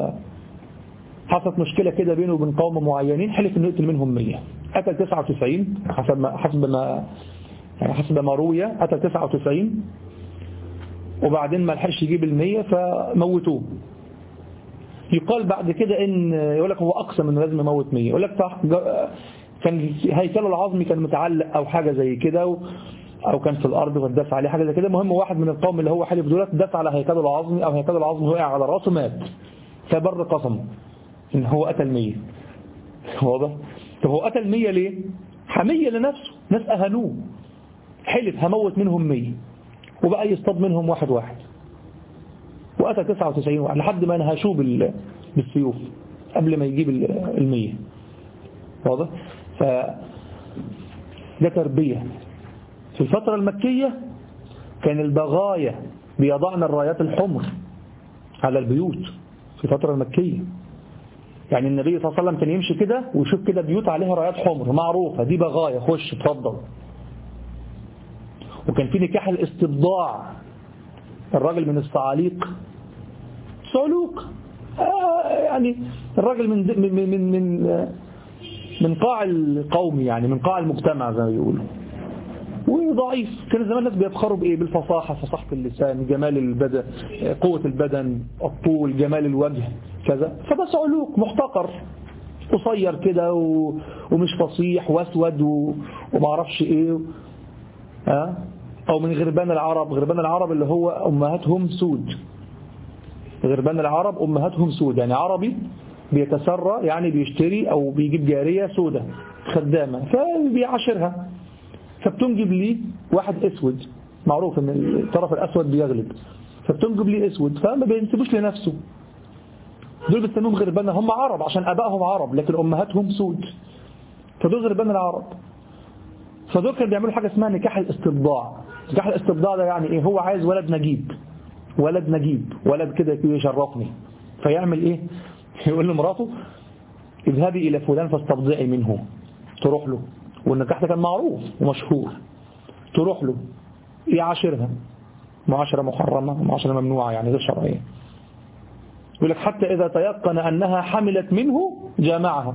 حصلت مشكلة كده بينه وبين قوم معينين، حلف انه يقتل منهم مية، قتل تسعة وتسعين حسب ما حسب ما يعني حسب ما روي، قتل تسعة وتسعين وبعدين ما لحقش يجيب المية فموتوه. يقال بعد كده ان يقول لك هو اقسم انه لازم يموت مية، يقول لك كان هيكله العظمي كان متعلق او حاجة زي كده، او كان في الارض فدافع عليه حاجه زي كده. المهم واحد من القوم اللي هو حلف دولت دافع على هيكله العظمي، او هيكله العظمي وقع على راسه مات، فبر قسمه ان هو قتل مية. واضح؟ طب هو قتل مية ليه؟ حميه لنفسه، ناس اهانوه، حلف هموت منهم مية وبقى يصطاد منهم واحد واحد، وقتل تسعة وتسعين واحد لحد ما نهشوه بالسيوف قبل ما يجيب المية. واضح؟ ف ده تربيه. في الفترة المكية كان البغايا بيضعن الرايات الحمر على البيوت في الفترة المكية. يعني النبي صلى الله عليه وسلم كان يمشي كده ويشوف كده بيوت عليها رايات حمر معروفة، دي بغايا، خش اتفضل. وكان في نكاح الاستبضاع، الراجل من الصعاليق صعلوق، آه يعني الراجل من من من من من قاع القوم، يعني من قاع المجتمع زي ما بيقولوا، وضعيف. كان زمان الناس بيفخروا بإيه؟ بالفصاحة، فصاحة اللسان، جمال البدن، قوة البدن، الطول، جمال الوجه كذا. فده صعلوك محتقر قصير كده ومش فصيح واسود ومعرفش ايه. ها؟ او من غربان العرب. غربان العرب اللي هو امهاتهم سود. غربان العرب امهاتهم سود، يعني عربي بيتسرى، يعني بيشتري او بيجيب جارية سودة خدامة فبيعاشرها، فبتنجب لي واحد اسود، معروف ان الطرف الاسود بيغلب، فبتنجب لي اسود فما بينسبوش لنفسه. دول بيسموهم غربان، هم عرب عشان ابائهم عرب لكن امهاتهم سود، فدول غربان العرب. فدول كانوا بيعملوا حاجه اسمها نكاح الاستبضاع. نكاح الاستبضاع ده يعني ايه؟ هو عايز ولد نجيب، ولد نجيب، ولد كده يشرفني. فيعمل ايه؟ يقول لمراته اذهبي الى فلان فاستبضعي منه، تروح له، والنكاح ده كان معروف ومشهور، تروح له يعاشرها معاشره محرمه، معاشره ممنوعه يعني غير شرعيه. يقول لك حتى إذا تيقن أنها حملت منه جامعها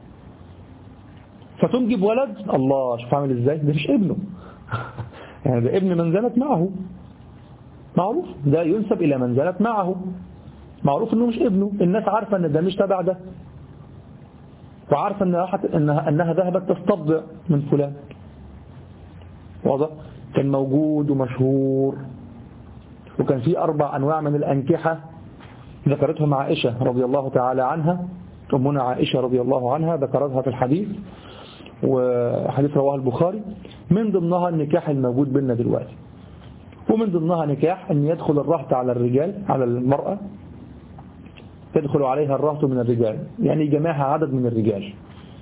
فتنجب ولد. الله، شوف عامل إزاي، ده مش ابنه يعني ده ابن من زنت معه، معروف ده ينسب إلى من زنت معه، معروف أنه مش ابنه. الناس عارفة أن ده مش تبع ده، وعارفة أنها, أنها ذهبت تستبضع من فلان. واضح؟ كان موجود ومشهور. وكان في أربع أنواع من الأنكحة ذكرتهم عائشة رضي الله تعالى عنها. أمنا عائشة رضي الله عنها ذكرتها في الحديث، وحديث رواه البخاري. من ضمنها النكاح الموجود بيننا دلوقتي، ومن ضمنها نكاح أن يدخل الرهط على الرجال، على المرأة تدخل عليها الرهط من الرجال، يعني جماعها عدد من الرجال،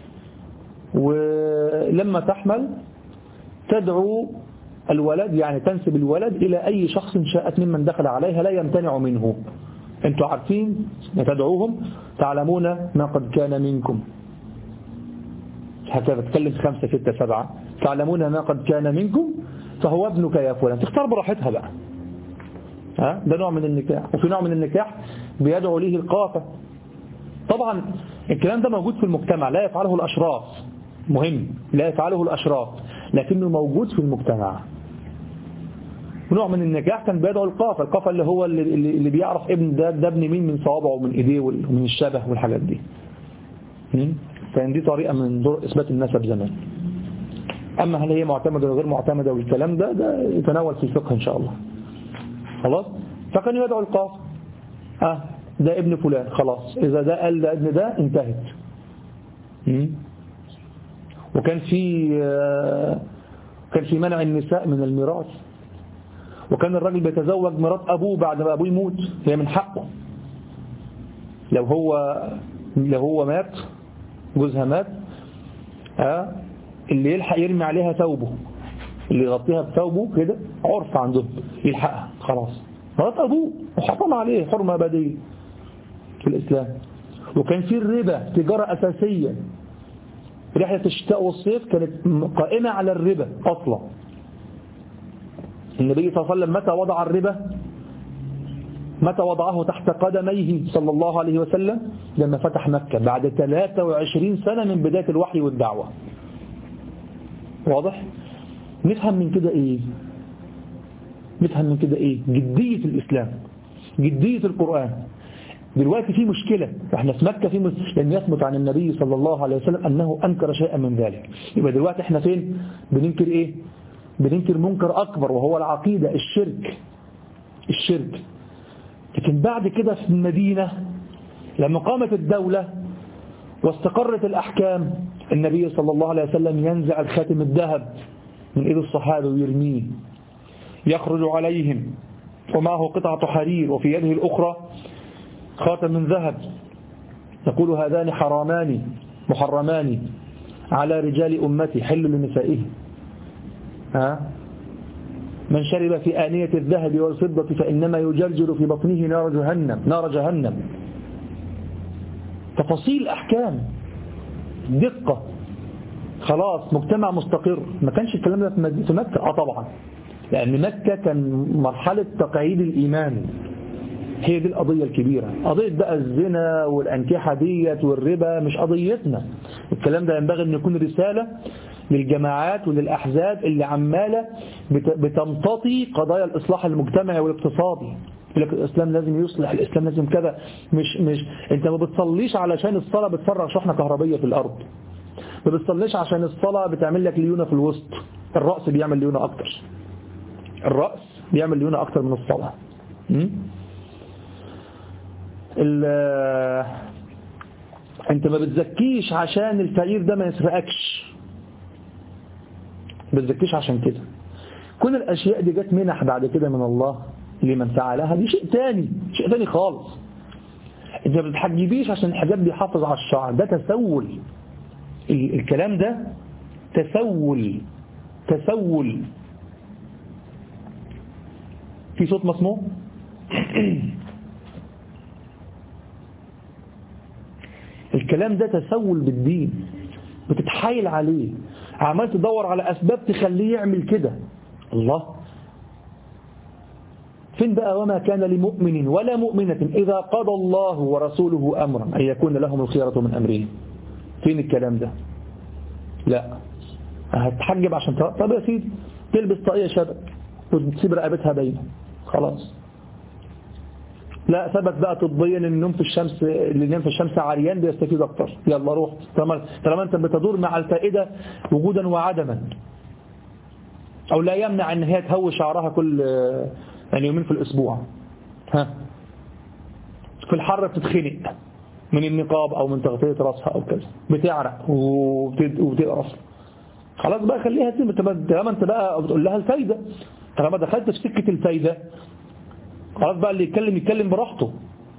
ولما تحمل تدعو الولد، يعني تنسب الولد إلى أي شخص شاءت ممن دخل عليها لا يمتنع منه. انتوا عارفين تدعوهم تعلمون ما قد كان منكم، حتى تتكلم خمسة ستة سبعة، تعلمون ما قد كان منكم فهو ابنك يا فلان. تختار براحتها بقى. ها؟ ده نوع من النكاح. وفي نوع من النكاح بيدعو ليه القافة. طبعا الكلام ده موجود في المجتمع، لا يفعله الأشراف، مهم، لا يفعله الأشراف لكنه موجود في المجتمع. ونوع من النكاح كان بيدعو القافة. القافة اللي هو اللي, اللي بيعرف ابن ده, ده ابن مين من صوابعه ومن ايديه ومن الشبه والحاجات دي. فان دي طريقة من طرق اثبات النسب زمان. اما هل هي معتمدة ولا غير معتمدة والكلام ده ده يتناول في الفقه ان شاء الله. خلاص. فكان يدعو القافة، اه ده ابن فلان، خلاص اذا ده قال ده ابن ده انتهت. وكان في آه كان في منع النساء من الميراث. وكان الراجل بيتزوج مرات أبوه بعد ما أبوه يموت، هي من حقه. لو هو لو هو مات، جوزها مات، ها اللي يلحق يرمي عليها ثوبه، اللي يغطيها بثوبه كده، عرف عندهم يلحقها خلاص، مرات أبوه وحرم عليه حرمة أبدية في الإسلام. وكان في الربا تجارة أساسية. رحلة الشتاء والصيف كانت قائمة على الربا أصلا. النبي صلى الله عليه وسلم متى وضع الربا؟ متى وضعه تحت قدميه صلى الله عليه وسلم؟ لما فتح مكة بعد ثلاثة وعشرين سنة من بداية الوحي والدعوة. واضح؟ نفهم من كده ايه؟ نفهم من كده ايه؟ جدية الإسلام، جدية القرآن. دلوقتي في مشكلة، احنا في مكة في مشكلة لأن يثبت عن النبي صلى الله عليه وسلم أنه أنكر شيئا من ذلك. يبقى دلوقتي احنا فين؟ بننكر ايه؟ بننكر منكر أكبر وهو العقيدة، الشرك. الشرك. لكن بعد كده في المدينة لما قامت الدولة واستقرت الأحكام، النبي صلى الله عليه وسلم ينزع الخاتم الذهب من إيد الصحابة ويرميه، يخرج عليهم ومعه قطعة حرير وفي يده الأخرى خاتم من ذهب، يقول هذان حرامان محرمان على رجال أمتي حل لنسائه. ها؟ من شرب في آنية الذهب والفضة فإنما يجرجر في بطنه نار جهنم، نار جهنم. تفاصيل أحكام، دقة. خلاص مجتمع مستقر. ما كانش الكلام ده في مكة. اه طبعا، لأن مكة كان مرحلة تقعيد الإيمان، هي دي القضية الكبيرة. قضية بقى الزنا والأنكحة ديت والربا مش قضيتنا. الكلام ده ينبغي أن يكون رسالة للجماعات وللأحزاب اللي عمالة بتمتطي قضايا الإصلاح المجتمعي والاقتصادي. يقول لك الإسلام لازم يصلح، الإسلام لازم كذا. مش مش أنت ما بتصليش علشان الصلاة بتفرغ شحنة كهربية في الأرض، ما بتصليش عشان الصلاة بتعمل لك ليونة في الوسط. الرأس بيعمل ليونة أكتر، الرأس بيعمل ليونة أكتر من الصلاة. أنت ما بتزكيش عشان الفقير ده ما يسرقكش، ما بتزكيش عشان كده. كل الأشياء دي جت منح بعد كده من الله لمن فعلها، دي شيء تاني، شيء تاني خالص. أنت ما بتحجبيش عشان الحجاب بيحافظ على الشعر، ده تسول. الكلام ده تسول، تسول. في صوت مسموع؟ الكلام ده تسول بالدين، بتتحايل عليه، عمال تدور على أسباب تخليه يعمل كده. الله فين بقى؟ وما كان لمؤمن ولا مؤمنة إذا قضى الله ورسوله أمرا أن يكون لهم الخيرة من أمرهم. فين الكلام ده؟ لا. هتحجب عشان ت... طب يا سيدي تلبس طاقية شبك وتسيب رقبتها باينة خلاص. لا ثبت بقى طبيا ان النوم في الشمس، اللي ينام في الشمس عريان بيستفيد اكتر، يلا روح. طالما انت بتدور مع الفائدة وجودا وعدما، او لا يمنع ان هي تهوي شعرها كل يعني يومين في الاسبوع. ها في الحر بتتخنق من النقاب او من تغطية راسها او كذا، بتعرق وبتقرص، خلاص بقى خليها تسيب. طالما انت بقى بتقول لها الفايدة، طالما دخلت في سكة الفايدة خلاص بقى اللي يتكلم يتكلم براحته.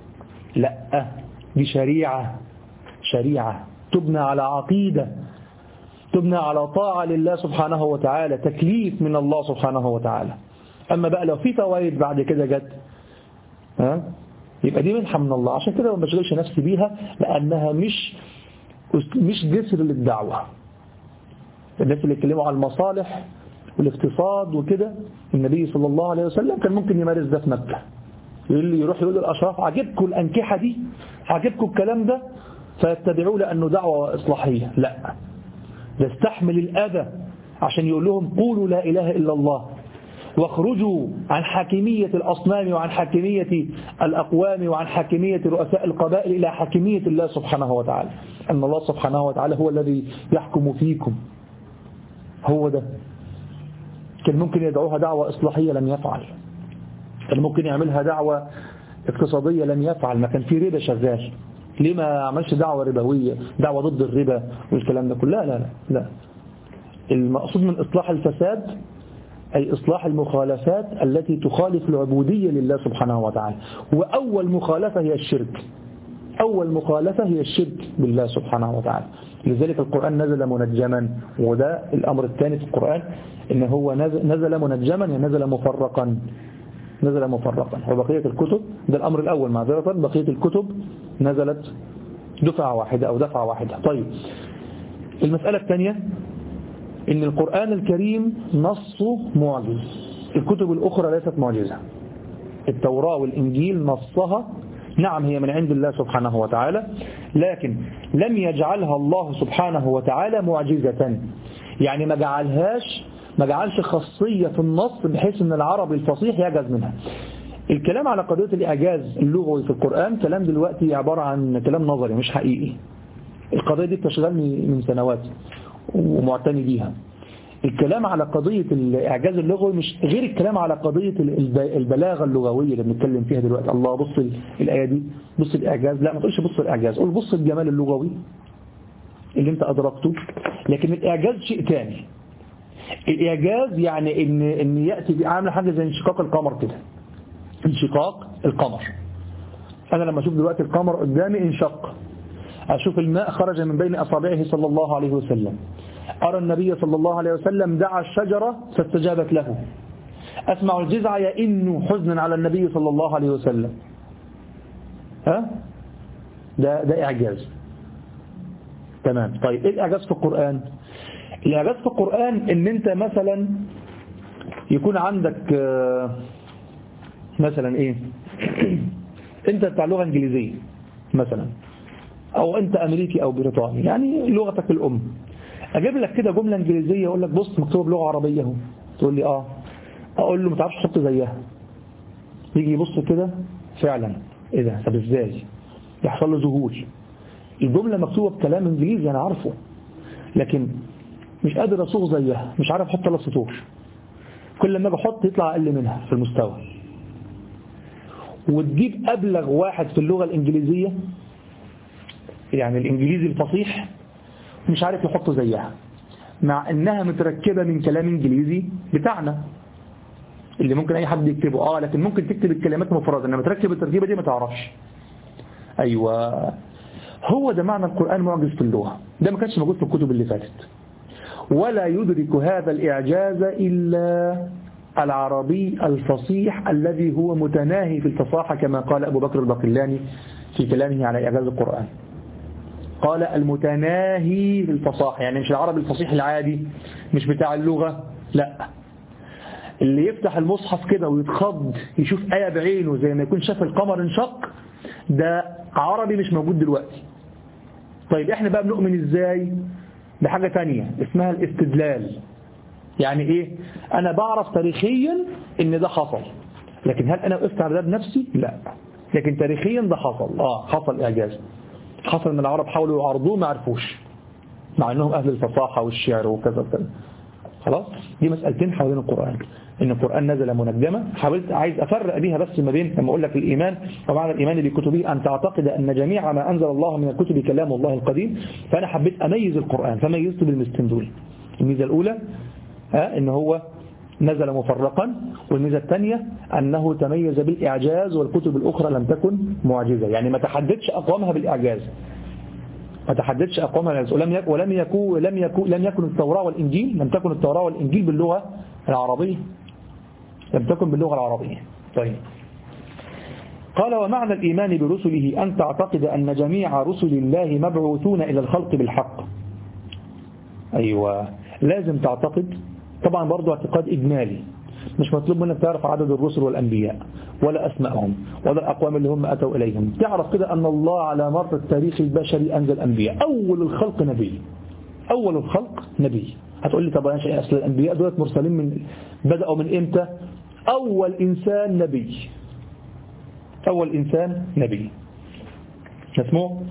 لا دي شريعة، شريعة تبنى على عقيدة، تبنى على طاعة لله سبحانه وتعالى، تكليف من الله سبحانه وتعالى. أما بقى لو في فوائد بعد كده جت ها يبقى دي منحة من الله. عشان كده ما بشغلش نفسي بيها، لأنها مش مش جسر للدعوة. الناس اللي يتكلموا على المصالح والاقتصاد وكده، النبي صلى الله عليه وسلم كان ممكن يمارس ده في مكة، يروح يقول للأشراف عجبكم الأنكحة دي، عجبكم الكلام ده، فيتبعوا لأنه دعوة إصلاحية. لا، ده استحمل الأذى عشان يقول لهم قولوا لا إله إلا الله، واخرجوا عن حاكمية الأصنام وعن حاكمية الأقوام وعن حاكمية رؤساء القبائل إلى حاكمية الله سبحانه وتعالى، أن الله سبحانه وتعالى هو الذي يحكم فيكم. هو ده. كان ممكن يدعوها دعوة إصلاحية لم يفعل، كان ممكن يعملها دعوة اقتصادية لم يفعل، ما كان في ربا شغال. ليه ما عملش دعوة ربوية، دعوة ضد الربا والكلام ده كله؟ لا لا لا لا. المقصود من إصلاح الفساد أي إصلاح المخالفات التي تخالف العبودية لله سبحانه وتعالى. وأول مخالفة هي الشرك، أول مخالفة هي الشرك بالله سبحانه وتعالى. لذلك القرآن نزل منجما، وده الأمر الثاني في القرآن، إن هو نزل منجما يعني نزل مفرقا، نزل مفرقا. وبقية الكتب، ده الأمر الأول معذرة، بقية الكتب نزلت دفعة واحدة أو دفعة واحدة. طيب المسألة الثانية إن القرآن الكريم نصه معجز، الكتب الأخرى ليست معجزة. التوراة والإنجيل نصها نعم هي من عند الله سبحانه وتعالى، لكن لم يجعلها الله سبحانه وتعالى معجزة، يعني ما جعلهاش ما جعلش خاصية في النص بحيث أن العربي الفصيح يعجز منها. الكلام على قضية الإعجاز اللغوي في القرآن كلام دلوقتي عبارة عن كلام نظري مش حقيقي. القضية دي بتشغلني من سنوات ومعتني بيها. الكلام على قضية الإعجاز اللغوي مش غير الكلام على قضية البلاغة اللغوية اللي بنتكلم فيها دلوقتي. الله بص الآية دي، بص الإعجاز، لا ما تقولش بص الإعجاز، قول بص الجمال اللغوي اللي انت أدركته. لكن الإعجاز شيء تاني. الإعجاز يعني إن إن يأتي عامل حاجة زي انشقاق القمر كده، انشقاق القمر. أنا لما أشوف دلوقتي القمر قدامي انشق، أشوف الماء خرج من بين أصابعه صلى الله عليه وسلم، أرى النبي صلى الله عليه وسلم دعا الشجرة فاستجابت له، أسمع الجذع يئن حزنا على النبي صلى الله عليه وسلم. ها ده ده إعجاز. تمام. طيب إيه الإعجاز في القرآن؟ الإعجاز في القرآن إن أنت مثلا يكون عندك مثلا إيه أنت بتاع لغة إنجليزية مثلا، أو أنت أمريكي أو بريطاني، يعني لغتك الأم. أجيب لك كده جملة إنجليزية أقول لك بص مكتوب لغة عربية اهو، تقول لي آه، أقول له ما تعرفش تحط زيها، يجي يبص كده فعلا إيه ده، طب إزاي؟ يحصل له ذهول. الجملة مكتوبة بكلام إنجليزي أنا عارفه، لكن مش قادر أصوغ زيها، مش عارف أحط ثلاث سطور، كل ما أجي أحط يطلع أقل منها في المستوى. وتجيب أبلغ واحد في اللغة الإنجليزية، يعني الإنجليزي الفصيح، مش عارف يحط زيها، مع أنها متركبة من كلام إنجليزي بتاعنا اللي ممكن أي حد يكتبه، آه لكن ممكن تكتب الكلمات مفردة، إنما تركب التركيبة دي ما تعرفش. أيوة، هو ده معنى القرآن معجز في اللغة، ده ما كانش موجود في الكتب اللي فاتت. ولا يدرك هذا الإعجاز إلا العربي الفصيح الذي هو متناهي في الفصاحة، كما قال أبو بكر الباقلاني في كلامه على إعجاز القرآن، قال المتناهي في الفصاحة، يعني مش العربي الفصيح العادي، مش بتاع اللغة، لا، اللي يفتح المصحف كده ويتخض يشوف آية بعينه زي ما يكون شاف القمر انشق، ده عربي مش موجود دلوقتي. طيب احنا بقى بنؤمن ازاي؟ بحاجة تانية اسمها الاستدلال. يعني ايه؟ انا بعرف تاريخيا ان ده حصل، لكن هل انا وقفت على ده بنفسي؟ لا، لكن تاريخيا ده حصل، اه حصل اعجاز، حصل ان العرب حاولوا يعرضوه ما عرفوش، مع انهم اهل الفصاحة والشعر وكذا وكذا. خلاص، دي مسألتين حوالين القرآن، ان القرآن نزل منجمة. حاولت عايز افرق بيها بس ما بين لما اقول لك الايمان ومعنى الايمان بكتبه ان تعتقد ان جميع ما انزل الله من الكتب كلام الله القديم، فانا حبيت اميز القرآن فميزته بالميزتين دول. الميزة الاولى ها ان هو نزل مفرقا، والميزة الثانية انه تميز بالاعجاز، والكتب الاخرى لم تكن معجزة، يعني ما تحددش اقوامها بالاعجاز، ما تحددش أقوامها بالإعجاز، ولم يكن ولم يكن لم يكن لم يكن التوراة والإنجيل لم تكن التوراة والإنجيل باللغة العربية، لم تكن باللغة العربية. طيب، قال ومعنى الإيمان برسله أن تعتقد أن جميع رسل الله مبعوثون إلى الخلق بالحق. أيوة، لازم تعتقد، طبعا برضو اعتقاد إجمالي، مش مطلوب منك تعرف عدد الرسل والأنبياء ولا أسمائهم ولا الأقوام اللي هم أتوا إليهم، تعرف كده أن الله على مر التاريخ البشري أنزل أنبياء. أول الخلق نبي، أول الخلق نبي. هتقول لي طب أنا شيء أصل الأنبياء دولت مرسلين من بدأوا من إمتى؟ أول إنسان نبي، أول إنسان نبي اسمه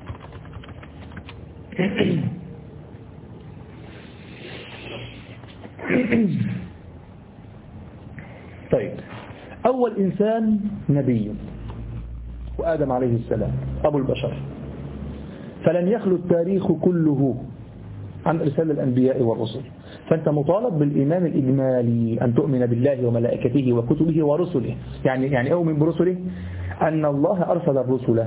طيب، أول إنسان نبي وآدم عليه السلام أبو البشر، فلن يخلو التاريخ كله عن إرسال الأنبياء والرسل. فأنت مطالب بالإيمان الإجمالي، أن تؤمن بالله وملائكته وكتبه ورسله. يعني يعني أؤمن برسله أن الله أرسل الرسل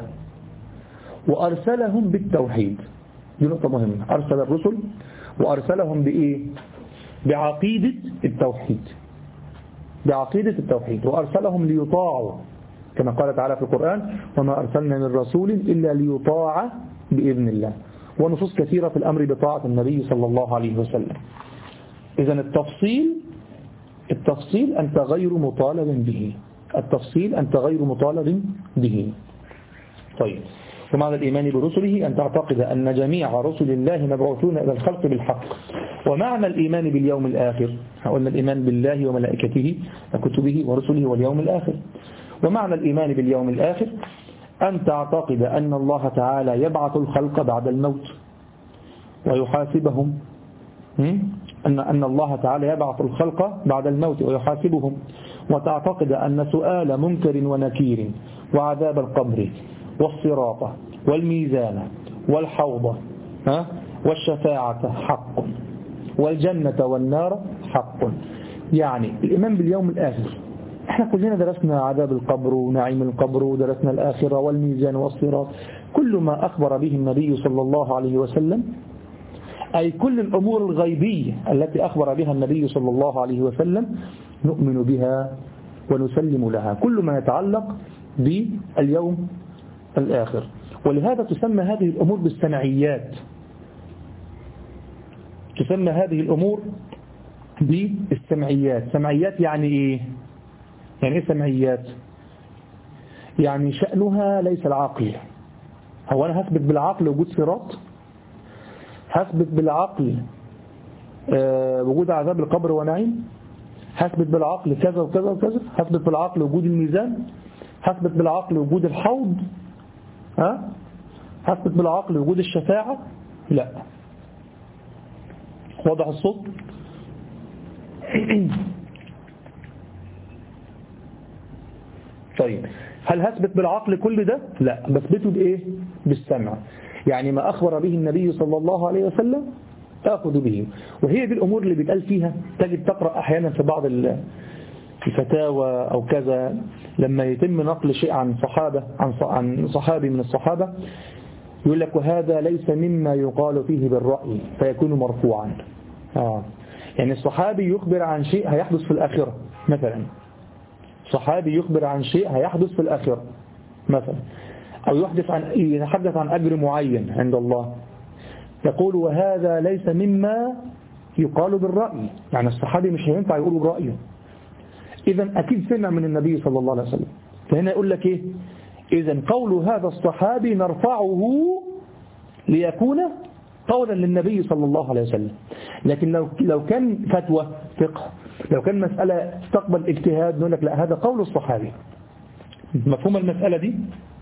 وأرسلهم بالتوحيد، دي نقطة مهمة. أرسل الرسل وأرسلهم بإيه؟ بعقيدة التوحيد، بعقيدة التوحيد، وأرسلهم ليطاعوا كما قال تعالى في القرآن وما أرسلنا من رسول إلا ليطاع بإذن الله، ونصوص كثيرة في الأمر بطاعة النبي صلى الله عليه وسلم. إذن التفصيل التفصيل أنت غير مطالب به، التفصيل أنت غير مطالب به. طيب، ومعنى الإيمان برسله أن تعتقد أن جميع رسل الله مبعوثون إلى الخلق بالحق. ومعنى الإيمان باليوم الآخر، قلنا الإيمان بالله وملائكته وكتبه ورسله واليوم الآخر. ومعنى الإيمان باليوم الآخر أن تعتقد أن الله تعالى يبعث الخلق بعد الموت ويحاسبهم، أن أن الله تعالى يبعث الخلق بعد الموت ويحاسبهم، وتعتقد أن سؤال منكر ونكير وعذاب القبر والصراط والميزان والحوض والشفاعة حق، والجنة والنار حق. يعني الإيمان باليوم الآخر، احنا كلنا درسنا عذاب القبر ونعيم القبر، ودرسنا الآخرة والميزان والصراط، كل ما أخبر به النبي صلى الله عليه وسلم، أي كل الأمور الغيبية التي أخبر بها النبي صلى الله عليه وسلم نؤمن بها ونسلم لها، كل ما يتعلق باليوم الآخر. ولهذا تسمى هذه الأمور بالسمعيات، تسمى هذه الأمور بالسمعيات. سمعيات يعني إيه؟ يعني إيه سمعيات؟ يعني شأنها ليس العقل، هو أنا هثبت بالعقل وجود صراط؟ هثبت بالعقل أه وجود عذاب القبر ونعيم؟ هثبت بالعقل كذا وكذا وكذا؟ هثبت بالعقل وجود الميزان؟ هثبت بالعقل وجود الحوض؟ ها؟ هثبت بالعقل وجود الشفاعة؟ لا. واضح الصوت؟ طيب هل هثبت بالعقل كل ده؟ لا. بثبته بإيه؟ بالسمع. يعني ما أخبر به النبي صلى الله عليه وسلم أخذ به. وهي دي الأمور اللي بيتقال فيها، تجد تقرأ أحيانا في بعض الفتاوى أو كذا لما يتم نقل شيء عن صحابة عن صحابي من الصحابة يقول لك وهذا ليس مما يقال فيه بالرأي فيكون مرفوعا. آه. يعني الصحابي يخبر عن شيء هيحدث في الآخرة مثلا، صحابي يخبر عن شيء هيحدث في الآخرة مثلا، أو يحدث عن يتحدث عن أجر معين عند الله، يقول وهذا ليس مما يقال بالرأي. يعني الصحابي مش هينفع يقول برأيه، إذا أكيد سمع من النبي صلى الله عليه وسلم. فهنا يقول لك إيه؟ إذا قول هذا الصحابي نرفعه ليكون قولا للنبي صلى الله عليه وسلم. لكن لو لو كان فتوى فقه، لو كان مسألة تقبل اجتهاد، نقول لك لا هذا قول الصحابي. مفهوم المسألة دي؟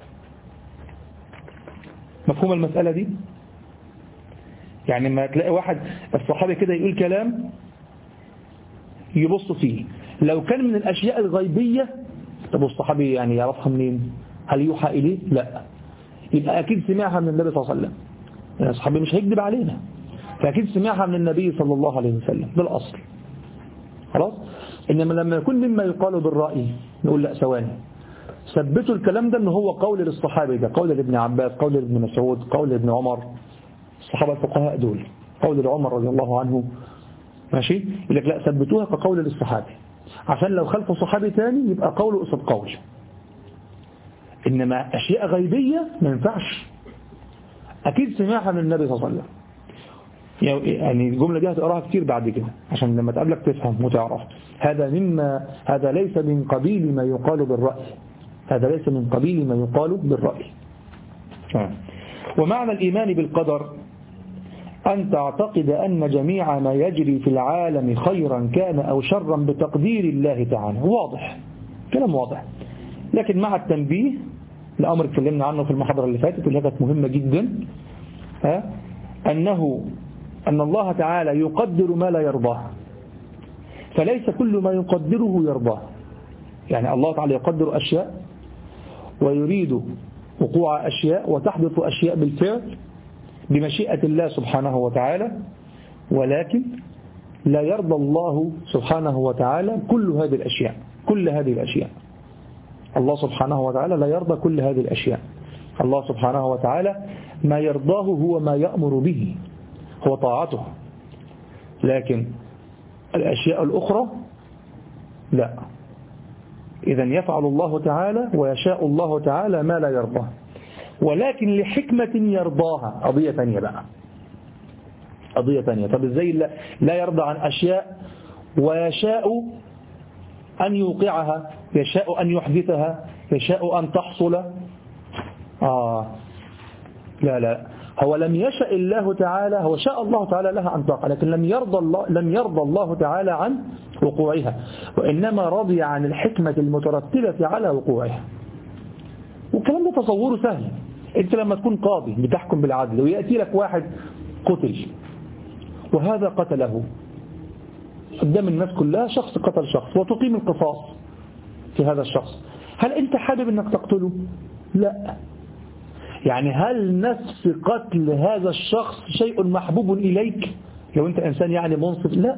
مفهوم المسألة دي؟ يعني ما تلاقي واحد الصحابي كده يقول كلام يبص فيه، لو كان من الأشياء الغيبية طب الصحابي يعني يعرفها منين؟ هل يوحى إليه؟ لا. يبقى أكيد سمعها من النبي صلى الله عليه وسلم. يعني الصحابي مش هيكذب علينا، فأكيد سمعها من النبي صلى الله عليه وسلم بالأصل. خلاص؟ إنما لما يكون مما يقال بالرأي نقول لا ثواني، ثبتوا الكلام ده إن هو قول للصحابي، ده قول لابن عباس، قول لابن مسعود، قول لابن عمر، الصحابة الفقهاء دول، قول لعمر رضي الله عنه، ماشي؟ يقول لك لا ثبتوها كقول للصحابي، عشان لو خلفوا صحابي تاني يبقى قوله قصد قول. إنما أشياء غيبية ما ينفعش، أكيد سمعها من النبي صلى الله عليه وسلم. يعني الجملة دي هتقراها كتير بعد كده عشان لما تقابلك تفهم وتعرف هذا مما هذا ليس من قبيل ما يقال بالرأي، هذا ليس من قبيل ما يقال بالرأي. ومعنى الإيمان بالقدر أن تعتقد أن جميع ما يجري في العالم خيرا كان أو شرا بتقدير الله تعالى. واضح، كلام واضح، لكن مع التنبيه الأمر اتكلمنا عنه في المحاضرة اللي فاتت واللي كانت مهمة جدا، ها أنه أن الله تعالى يقدر ما لا يرضاه، فليس كل ما يقدره يرضاه. يعني الله تعالى يقدر أشياء ويريد وقوع أشياء وتحدث أشياء بالفعل بمشيئة الله سبحانه وتعالى، ولكن لا يرضى الله سبحانه وتعالى كل هذه الأشياء. كل هذه الأشياء الله سبحانه وتعالى لا يرضى كل هذه الأشياء. الله سبحانه وتعالى ما يرضاه هو ما يأمر به، هو طاعته، لكن الأشياء الأخرى لا. إذن يفعل الله تعالى ويشاء الله تعالى ما لا يرضاه، ولكن لحكمة يرضاها. قضية ثانية بقى، قضية ثانية. طب إزاي لا يرضى عن أشياء ويشاء أن يوقعها، يشاء أن يحدثها، يشاء أن تحصل؟ آه لا لا، هو لم يشاء الله تعالى، هو شاء الله تعالى لها أن تقع، لكن لم يرضى الله لم يرضى الله تعالى عن وقوعها، وإنما رضي عن الحكمة المترتبة على وقوعها. والكلام ده تصوره سهل. أنت لما تكون قاضي بتحكم بالعدل ويأتي لك واحد قتل وهذا قتله قدام الناس كلها، شخص قتل شخص وتقيم القصاص في هذا الشخص، هل أنت حابب أنك تقتله؟ لا. يعني هل نفس قتل هذا الشخص شيء محبوب إليك لو أنت إنسان يعني منصف؟ لا.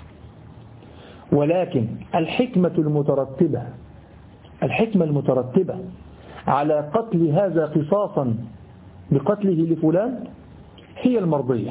ولكن الحكمة المترتبة الحكمة المترتبة على قتل هذا قصاصا بقتله لفلان هي المرضية،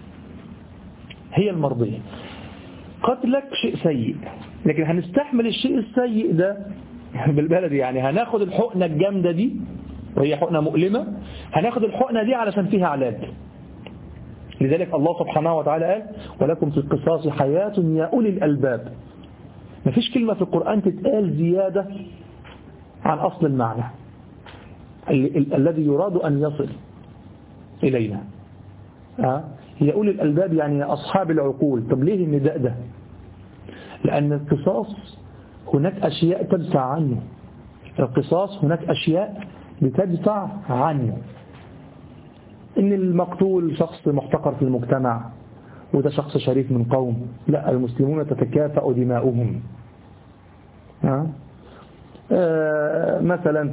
هي المرضية. قتلك شيء سيء، لكن هنستحمل الشيء السيء ده بالبلد، يعني هناخد الحقنة الجامدة دي وهي حقنة مؤلمة، هناخد الحقنة دي علشان فيها علاج. لذلك الله سبحانه وتعالى قال ولكم في القصاص حياة يا أولي الألباب. مفيش كلمة في القرآن تتقال زيادة عن أصل المعنى. ال الذي يراد أن يصل إلينا. أه؟ هي أولي الألباب يعني أصحاب العقول. طب ليه النداء ده؟ لأن القصاص هناك أشياء تدفع عنه. القصاص هناك أشياء بتدفع عنه. إن المقتول شخص محتقر في المجتمع وده شخص شريف من قوم، لا، المسلمون تتكافأ دماؤهم. أه؟ آه مثلا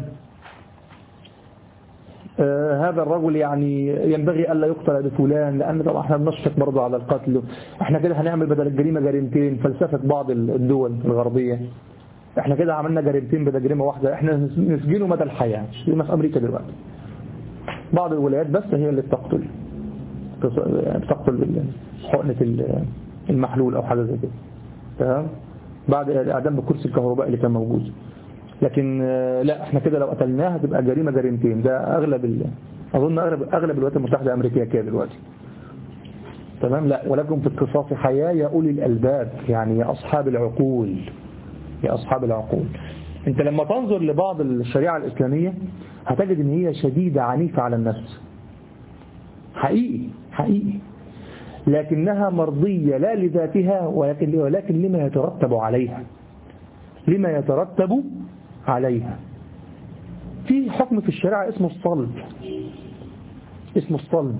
آه هذا الرجل يعني ينبغي ألا يقتل بفلان، لأن طبعا احنا بنشفق برضه على القتل. احنا كده هنعمل بدل الجريمة جريمتين، فلسفة بعض الدول الغربية. احنا كده عملنا جريمتين بدل جريمة واحدة، احنا نسجنه مدى الحياة. زي ما في أمريكا دلوقتي بعض الولايات بس هي اللي بتقتل بتقتل حقنة المحلول أو حاجة زي كده، تمام، بعد الإعدام بالكرسي الكهربائي اللي كان موجود. لكن لا، احنا كده لو قتلناها تبقى جريمة جريمتين. ده أغلب ال... أظن أغلب أغلب الولايات المتحدة الأمريكية كده دلوقتي، تمام. لا، ولكم في القصاص حياة يا أولي الألباب، يعني يا أصحاب العقول، يا أصحاب العقول. أنت لما تنظر لبعض الشريعة الإسلامية هتجد إن هي شديدة عنيفة على النفس، حقيقي حقيقي، لكنها مرضية لا لذاتها ولكن ولكن لما يترتب عليها، لما يترتب عليها. في حكم في الشريعة اسمه الصلب، اسمه الصلب،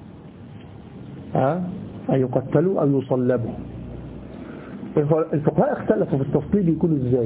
ها، أن يقتلوا أو يصلبوا. الفقهاء اختلفوا في التصليب يكون ازاي.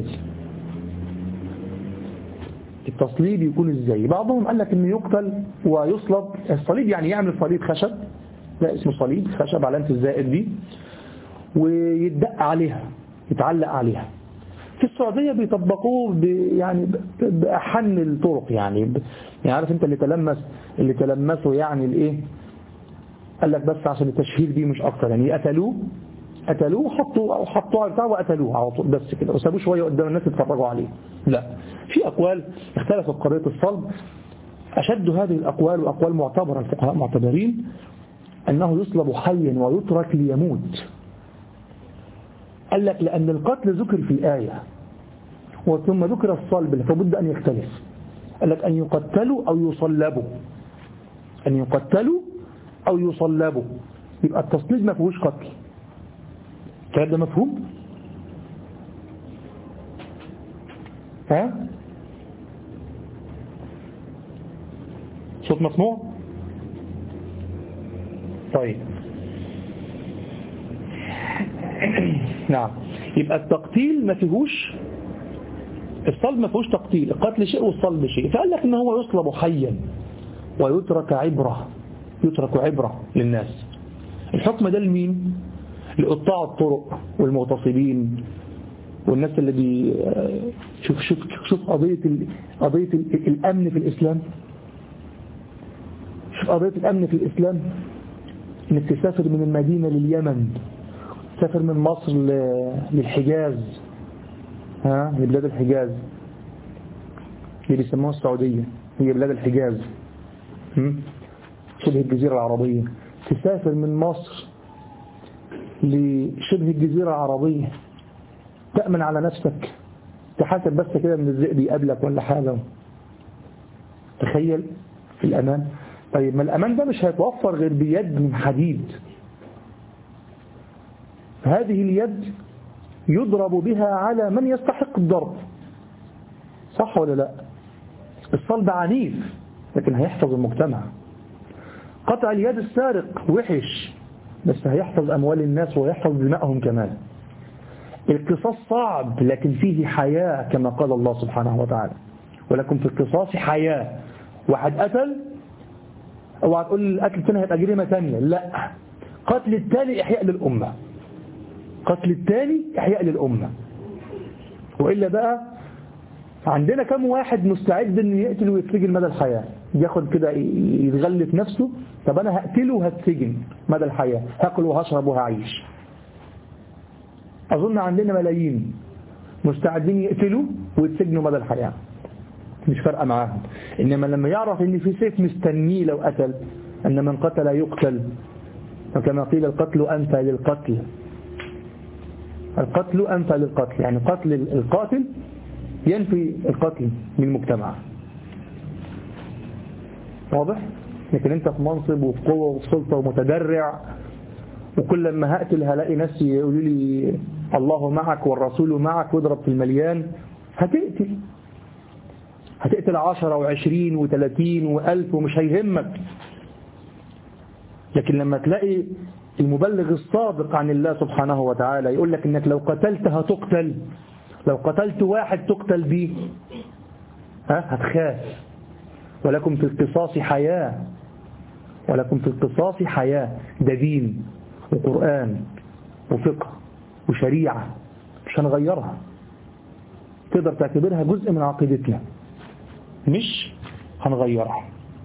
التصليب يكون ازاي؟ بعضهم قال لك انه يقتل ويصلب. الصليب يعني يعمل صليب خشب، لا اسمه صليب خشب علامة الزائد دي، ويدق عليها، يتعلق عليها. في السعودية بيطبقوه ب يعني بأحن الطرق، يعني ب يعني عارف انت اللي تلمس اللي تلمسه يعني الايه، قال لك بس عشان التشهير دي مش اكتر، يعني قتلوه قتلوه وحطوا او حطوا على بتاعه وقتلوه على طول بس كده، وسابوه شويه قدام الناس يتفرجوا عليه. لا، في اقوال اختلفت في قضيه الصلب. اشد هذه الاقوال واقوال معتبره، الفقهاء معتبرين انه يصلب حيا ويترك ليموت. قال لك لان القتل ذكر في الايه وثم ذكر الصلب فبد ان يختلف. قال لك ان يقتلوا او يصلبوا، ان يقتلوا او يصلبوا، يبقى التصليب ما فيهوش قتل. الكلام ده مفهوم؟ ها؟ صوت مسموع؟ طيب نعم، يبقى التقتيل ما فيهوش، الصلب ما فيهوش تقتيل، القتل شيء والصلب شيء. فقال لك ان هو يصلب حيا ويترك عبرة، يترك عبرة للناس. الحكم ده لمين؟ لقطاع الطرق والمغتصبين والناس اللي بي شوف شوف شوف قضية ال... قضية ال... الأمن في الإسلام. شوف قضية الأمن في الإسلام، إنك تسافر من المدينة لليمن، تسافر من مصر ل... للحجاز، ها، لبلاد الحجاز اللي بيسموها السعودية، هي بلاد الحجاز، شبه الجزيرة العربية. تسافر من مصر لشبه الجزيرة العربية، تأمن على نفسك، تحاسب بس كده من الذئب يقابلك ولا حاجة. تخيل في الأمان. طيب ما الأمان ده مش هيتوفر غير بيد من حديد. هذه اليد يضرب بها على من يستحق الضرب، صح ولا لا؟ الصلب عنيف لكن هيحفظ المجتمع. قطع اليد السارق وحش بس هيحفظ أموال الناس ويحفظ دمائهم كمان. القصاص صعب لكن فيه حياة كما قال الله سبحانه وتعالى، ولكم في القصاص حياة. واحد قتل، اوعى تقول القتل الثاني هيبقى جريمة ثانية، لا، قتل الثاني إحياء للأمة، قتل الثاني إحياء للأمة. وإلا بقى عندنا كم واحد مستعد أن يقتل ويتسجن مدى الحياة، ياخد كده يتغلف نفسه، طب أنا هقتله وهتسجن مدى الحياة، هاكل وهشرب وهعيش. أظن عندنا ملايين مستعدين يقتلوا ويتسجنوا مدى الحياة، مش فارقة معاهم. إنما لما يعرف إن في سيف مستنيه لو قتل، أن من قتل يقتل، وكما قيل القتل أنفى للقتل، القتل أنفى للقتل، يعني قتل القاتل ينفي القتل من المجتمع. واضح؟ لكن انت في منصب وفي قوة وفي سلطة ومتدرع، وكل لما هقتل هلاقي نفسي يقولوا لي الله معك والرسول معك واضرب في المليان، هتقتل هتقتل عشرة وعشرين وثلاثين وألف ومش هيهمك. لكن لما تلاقي المبلغ الصادق عن الله سبحانه وتعالى يقول لك انك لو قتلت هتقتل، لو قتلت واحد تقتل بيه، ها هتخاف. ولكم في القصاص حياة، ولكم في القصاص حياة. ده دين وقرآن وفقه وشريعة مش هنغيرها، تقدر تعتبرها جزء من عقيدتنا مش هنغيرها.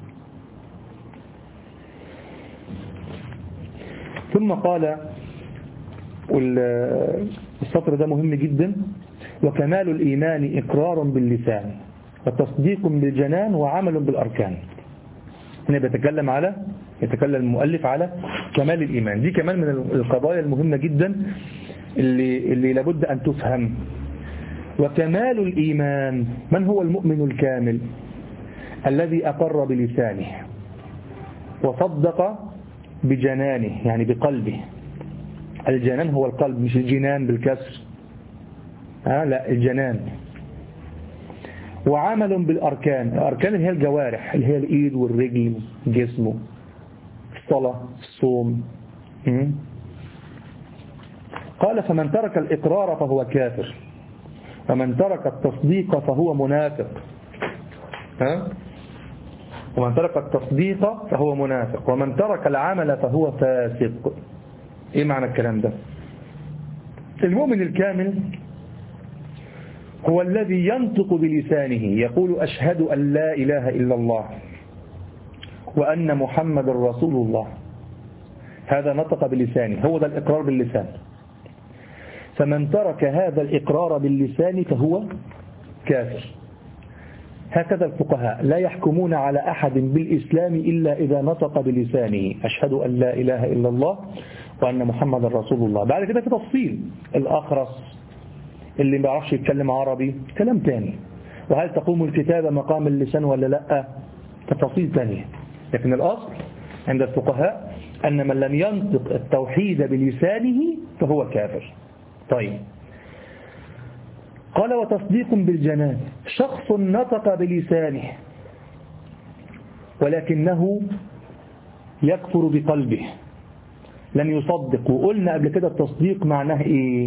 ثم قال، والسطر ده مهم جدا، وكمال الإيمان إقرار باللسان وتصديق بالجنان وعمل بالأركان. هنا بيتكلم على يتكلم المؤلف على كمال الإيمان. دي كمان من القضايا المهمة جدا اللي, اللي لابد أن تفهم. وكمال الإيمان، من هو المؤمن الكامل؟ الذي أقر بلسانه وصدق بجنانه، يعني بقلبه. الجنان هو القلب، مش الجنان بالكسر، ها لا الجنان. وعمل بالأركان، الأركان اللي هي الجوارح، اللي هي الإيد والرجل جسمه، الصلاة الصوم. قال فمن ترك الإقرار فهو كافر، ومن ترك التصديق فهو منافق. ها؟ ومن ترك التصديق فهو منافق، ومن ترك العمل فهو فاسق. ايه معنى الكلام ده؟ المؤمن الكامل هو الذي ينطق بلسانه يقول أشهد أن لا إله إلا الله وأن محمد رسول الله. هذا نطق بلسانه، هو ده الإقرار باللسان. فمن ترك هذا الإقرار باللسان فهو كافر. هكذا الفقهاء لا يحكمون على أحد بالإسلام إلا إذا نطق بلسانه أشهد أن لا إله إلا الله وأن محمد رسول الله. بعد كده في تفصيل، الأخرس اللي ما بيعرفش يتكلم عربي كلام تاني، وهل تقوم الكتابة مقام اللسان ولا لا، تفاصيل تانية. لكن الأصل عند الفقهاء أن من لم ينطق التوحيد بلسانه فهو كافر. طيب، قال وتصديق بالجنان، شخص نطق بلسانه ولكنه يكفر بقلبه، لم يصدق. وقلنا قبل كده التصديق معناه ايه؟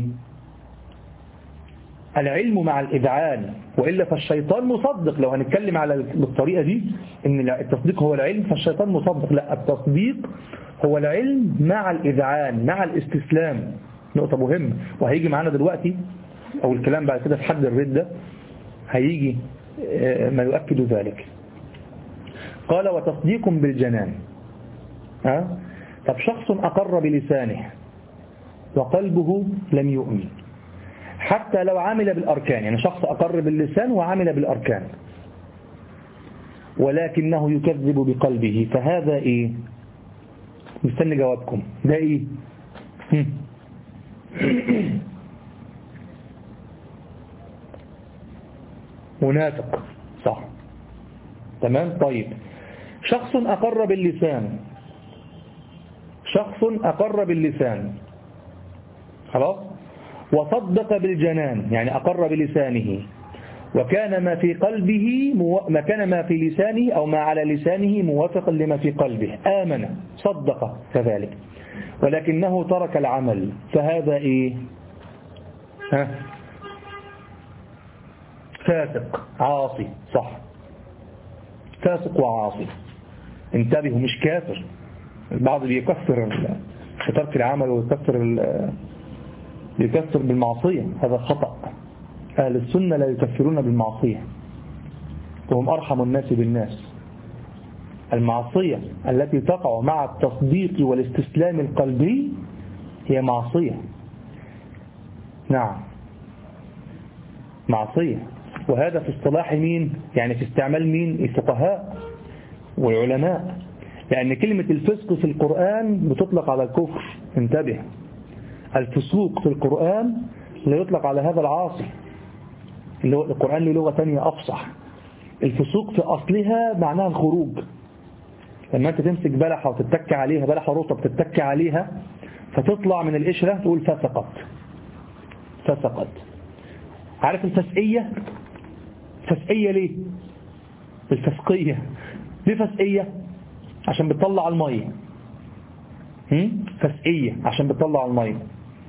العلم مع الإذعان، وإلا فالشيطان مصدق. لو هنتكلم على بالطريقة دي ان التصديق هو العلم فالشيطان مصدق، لا، التصديق هو العلم مع الإذعان مع الاستسلام. نقطة مهمة وهيجي معنا دلوقتي، أو الكلام بعد كده في حد الردة هيجي ما يؤكد ذلك. قال وتصديق بالجنان. ها؟ طب شخص أقر بلسانه وقلبه لم يؤمن، حتى لو عمل بالأركان، يعني شخص أقر باللسان وعمل بالأركان ولكنه يكذب بقلبه، فهذا إيه؟ مستني جوابكم. ده إيه؟ منافق، صح، تمام. طيب، شخص أقر باللسان، شخص أقر باللسان خلاص، وصدق بالجنان، يعني أقر بلسانه وكان ما في قلبه مو... ما كان ما في لسانه أو ما على لسانه موافقا لما في قلبه، آمن صدق كذلك، ولكنه ترك العمل، فهذا إيه؟ ها؟ فاسق عاصي، صح، فاسق وعاصي. انتبهوا، مش كافر. البعض بيكفر ترك العمل ويكفر بيكفر بالمعصية، هذا خطأ. أهل السنة لا يكفرون بالمعصية، وهم أرحم الناس بالناس. المعصية التي تقع مع التصديق والاستسلام القلبي هي معصية، نعم معصية. وهذا في اصطلاح مين؟ يعني في استعمال مين؟ الفقهاء والعلماء، لأن كلمة الفسق في القرآن بتطلق على الكفر. انتبه، الفسوق في القرآن لا يطلق على هذا العاصي. القرآن له لغة ثانية أفصح. الفسوق في أصلها معناها الخروج، لما أنت تمسك بلحة وتتك عليها، بلحة رطب تتك عليها فتطلع من القشرة تقول فسقت فسقت. عارف الفسقية؟ فسقية ليه؟ الفسقية ليه فسقية؟ عشان بتطلع المية. فسقية عشان بتطلع المية.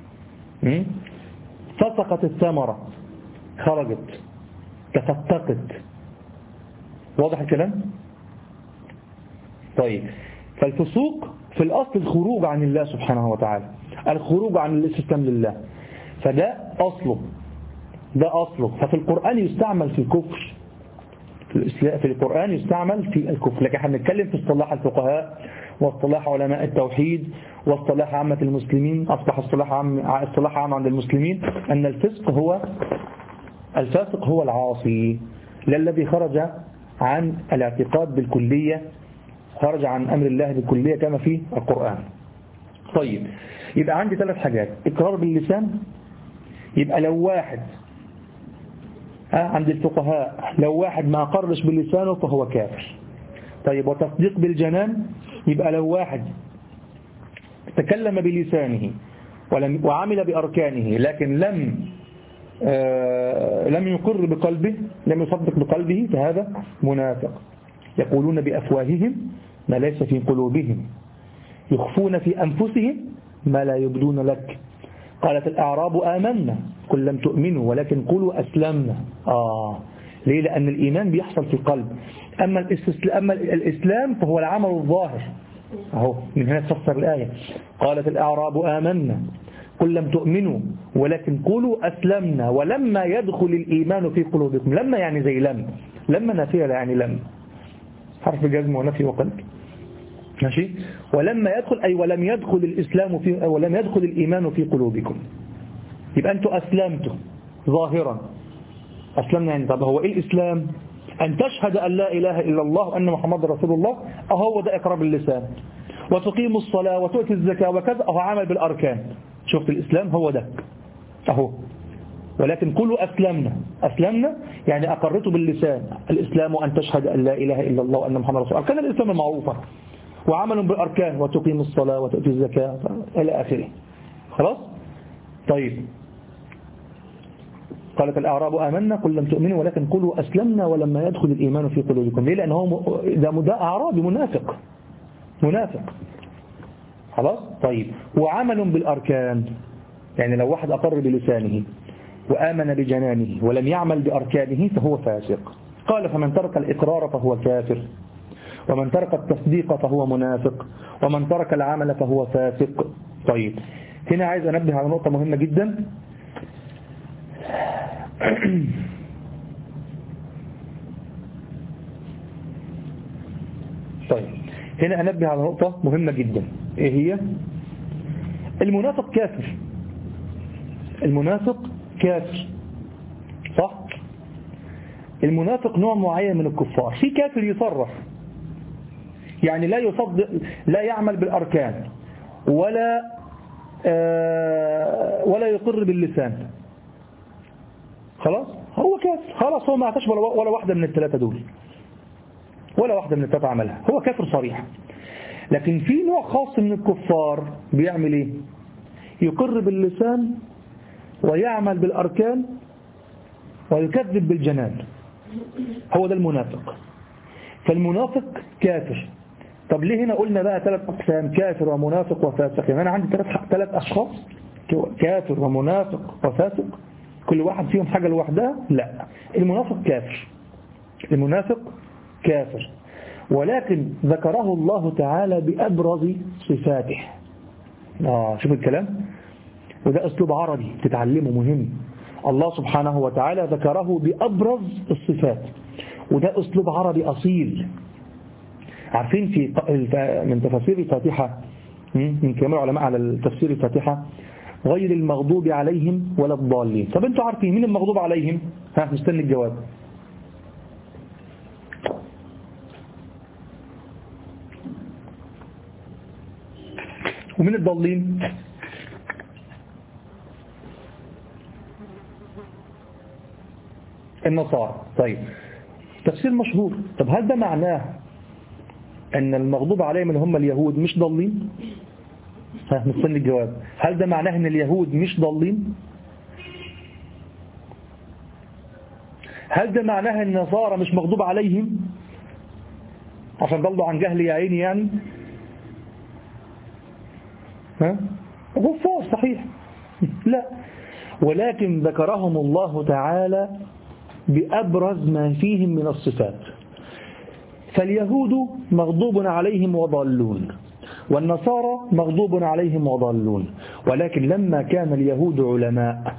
فسقت الثمرة، خرجت، تفتقت. واضح الكلام؟ طيب، فالفسوق في الأصل الخروج عن الله سبحانه وتعالى، الخروج عن الاستسلام لله، فده أصله، ده أصله. ففي القرآن يستعمل في الكفر، في القرآن يستعمل في الكفر، لكن احنا بنتكلم في اصطلاح الفقهاء واصطلاح علماء التوحيد واصطلاح عامة المسلمين. أصبح اصطلاح عام اصطلاح عام عند المسلمين أن الفسق هو الفاسق هو العاصي، لا الذي خرج عن الاعتقاد بالكلية، خرج عن أمر الله بالكلية كما في القرآن. طيب، يبقى عندي ثلاث حاجات: إقرار باللسان، يبقى لو واحد عند الفقهاء لو واحد ما أقرش بلسانه فهو كافر. طيب، وتصديق بالجنان، يبقى لو واحد تكلم بلسانه ولم وعمل بأركانه لكن لم آه لم يقر بقلبه، لم يصدق بقلبه، فهذا منافق. يقولون بأفواههم ما ليس في قلوبهم، يخفون في أنفسهم ما لا يبدون لك. قالت الأعراب آمنا قل لم تؤمنوا ولكن قولوا أسلمنا. آه ليه؟ لأن الإيمان بيحصل في القلب. أما الإسلام, أما الإسلام فهو العمل الظاهر. أهو من هنا تفسر الآية. قالت الأعراب آمنا قل لم تؤمنوا ولكن قولوا أسلمنا ولما يدخل الإيمان في قلوبكم. لما يعني زي لم، لما نافية يعني لم، حرف جزم ونفي وقلب، ماشي. ولما يدخل أي ولم يدخل الإسلام في ولم يدخل الإيمان في قلوبكم. يبقى أنتوا أسلمتوا ظاهرا، أسلمنا يعني. طب هو إيه الإسلام؟ أن تشهد أن لا إله إلا الله وأن محمد رسول الله، أهو ده إقرار باللسان، وتقيم الصلاة وتؤتي الزكاة وكذا، أهو عمل بالأركان. شفت الإسلام هو ده أهو. ولكن كله أسلمنا، أسلمنا يعني أقرته باللسان. الإسلام أن تشهد أن لا إله إلا الله وأن محمد رسول الله، أركان الإسلام المعروفة، وعمل بالأركان وتقيم الصلاة وتؤتي الزكاة إلى آخره. خلاص؟ طيب، قالت الأعراب آمنا قل لم تؤمنوا ولكن قولوا أسلمنا ولما يدخل الإيمان في قلوبكم. ليه؟ لأن هو ده ده أعرابي منافق، منافق. خلاص؟ طيب، وعمل بالأركان، يعني لو واحد أقر بلسانه وآمن بجنانه ولم يعمل بأركانه فهو فاسق. قال فمن ترك الإقرار فهو كافر، ومن ترك التصديق فهو منافق، ومن ترك العمل فهو فاسق. طيب، هنا عايز أنبه على نقطة مهمة جدا. طيب، هنا أنبه على نقطة مهمة جدا. إيه هي؟ المنافق كافر، المنافق كافر، صح؟ المنافق نوع معين من الكفار. في كافر يصرح، يعني لا يصدق، لا يعمل بالأركان، ولا آه ولا يقر باللسان، خلاص هو كافر، خلاص هو ما اعتش ولا, ولا واحدة من الثلاثة دول، ولا واحدة من الثلاثة عملها، هو كافر صريح. لكن في نوع خاص من الكفار بيعمل ايه؟ يقر باللسان ويعمل بالأركان ويكذب بالجنان، هو ده المنافق. فالمنافق كافر. طب ليه هنا قلنا بقى ثلاث أقسام: كافر ومنافق وفاسق؟ يعني أنا عندي ثلاث ثلاث أشخاص، كافر ومنافق وفاسق، كل واحد فيهم حاجة لوحدها؟ لا، المنافق كافر، المنافق كافر، ولكن ذكره الله تعالى بأبرز صفاته. آه شوف الكلام، وده أسلوب عربي تتعلمه مهم. الله سبحانه وتعالى ذكره بأبرز الصفات، وده أسلوب عربي أصيل. عارفين في من تفسير الفاتحة، من كلام العلماء على تفسير الفاتحة: غير المغضوب عليهم ولا الضالين. طب انتوا عارفين مين المغضوب عليهم؟ ها، مستني الجواب. ومين الضالين؟ النصارى. طيب، تفسير مشهور. طب هل ده معناه أن المغضوب عليهم اللي هم اليهود مش ضالين؟ ها نستنى الجواب. هل ده معناه أن اليهود مش ضالين؟ هل ده معناه أن النصارى مش مغضوب عليهم عشان ضلوا عن جهل يا عيني يعني؟ ها كفار صحيح. لا، ولكن ذكرهم الله تعالى بأبرز ما فيهم من الصفات. فاليهود مغضوب عليهم وضالون، والنصارى مغضوب عليهم وضالون، ولكن لما كان اليهود علماء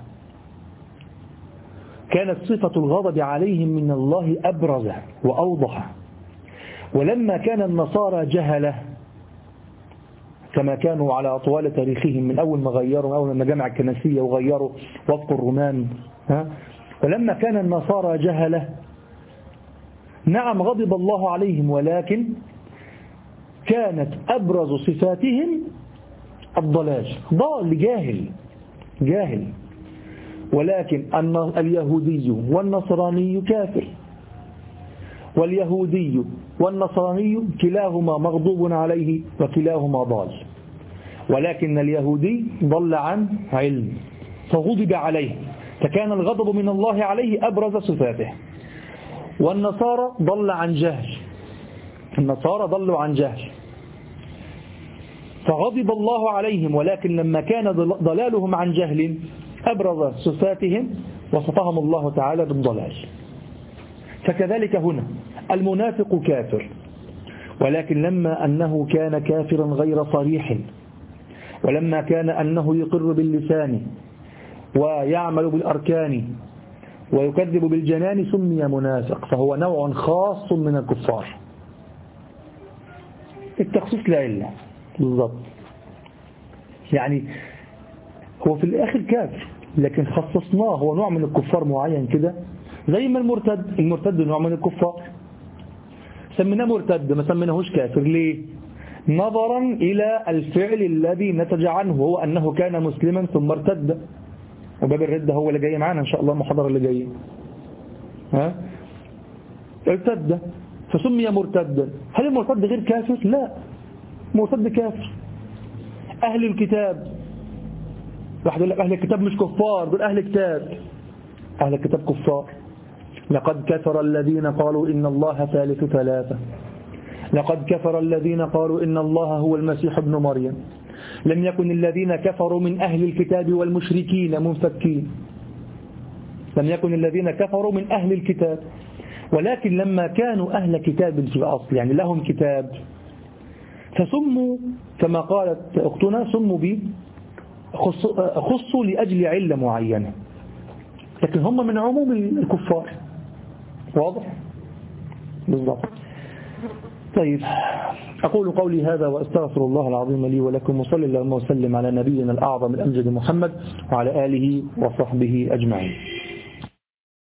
كانت صفة الغضب عليهم من الله أبرز وأوضح، ولما كان النصارى جهلة كما كانوا على طوال تاريخهم من أول ما غيروا أول ما جمع الكنسية وغيروا وفق الرومان، ها؟ ولما كان النصارى جهلة نعم غضب الله عليهم، ولكن كانت أبرز صفاتهم الضلال، ضال جاهل جاهل. ولكن اليهودي والنصراني كافر، واليهودي والنصراني كلاهما مغضوب عليه وكلاهما ضال، ولكن اليهودي ضل عن علم فغضب عليه فكان الغضب من الله عليه أبرز صفاته، والنصارى ضل عن جهل النصارى ضلوا عن جهل فغضب الله عليهم، ولكن لما كان ضلالهم عن جهل أبرز صفاتهم وصفهم الله تعالى بالضلال. فكذلك هنا المنافق كافر، ولكن لما أنه كان كافرا غير صريح، ولما كان أنه يقر باللسان ويعمل بالأركان ويكذب بالجنان سمي منافق، فهو نوع خاص من الكفار. التخصيص لا إلا بالضبط، يعني هو في الآخر كافر لكن خصصناه هو نوع من الكفار معين كده، زي ما المرتد المرتد نوع من الكفار سميناه مرتد ما سميناهوش كافر. ليه؟ نظرا إلى الفعل الذي نتج عنه هو أنه كان مسلما ثم ارتد، وباب الردة هو اللي جاي معنا إن شاء الله المحاضرة اللي جاية. ها ارتد فسمي مرتدا. هل المرتد غير كافر؟ لا، مرتد كافر. أهل الكتاب واحد يقول لك أهل الكتاب مش كفار، دول أهل الكتاب أهل الكتاب كفار. لقد كفر الذين قالوا إن الله ثالث ثلاثة، لقد كفر الذين قالوا إن الله هو المسيح ابن مريم، لم يكن الذين كفروا من أهل الكتاب والمشركين منفكين، لم يكن الذين كفروا من أهل الكتاب، ولكن لما كانوا أهل كتاب في الأصل يعني لهم كتاب فسموا كما قالت أختنا سموا به خصوا لأجل علة معينة، لكن هم من عموم الكفار. واضح؟ بالضبط. طيب، أقول قولي هذا وأستغفر الله العظيم لي ولكم، وصلى الله وسلم على نبينا الأعظم الأمجد محمد وعلى آله وصحبه أجمعين.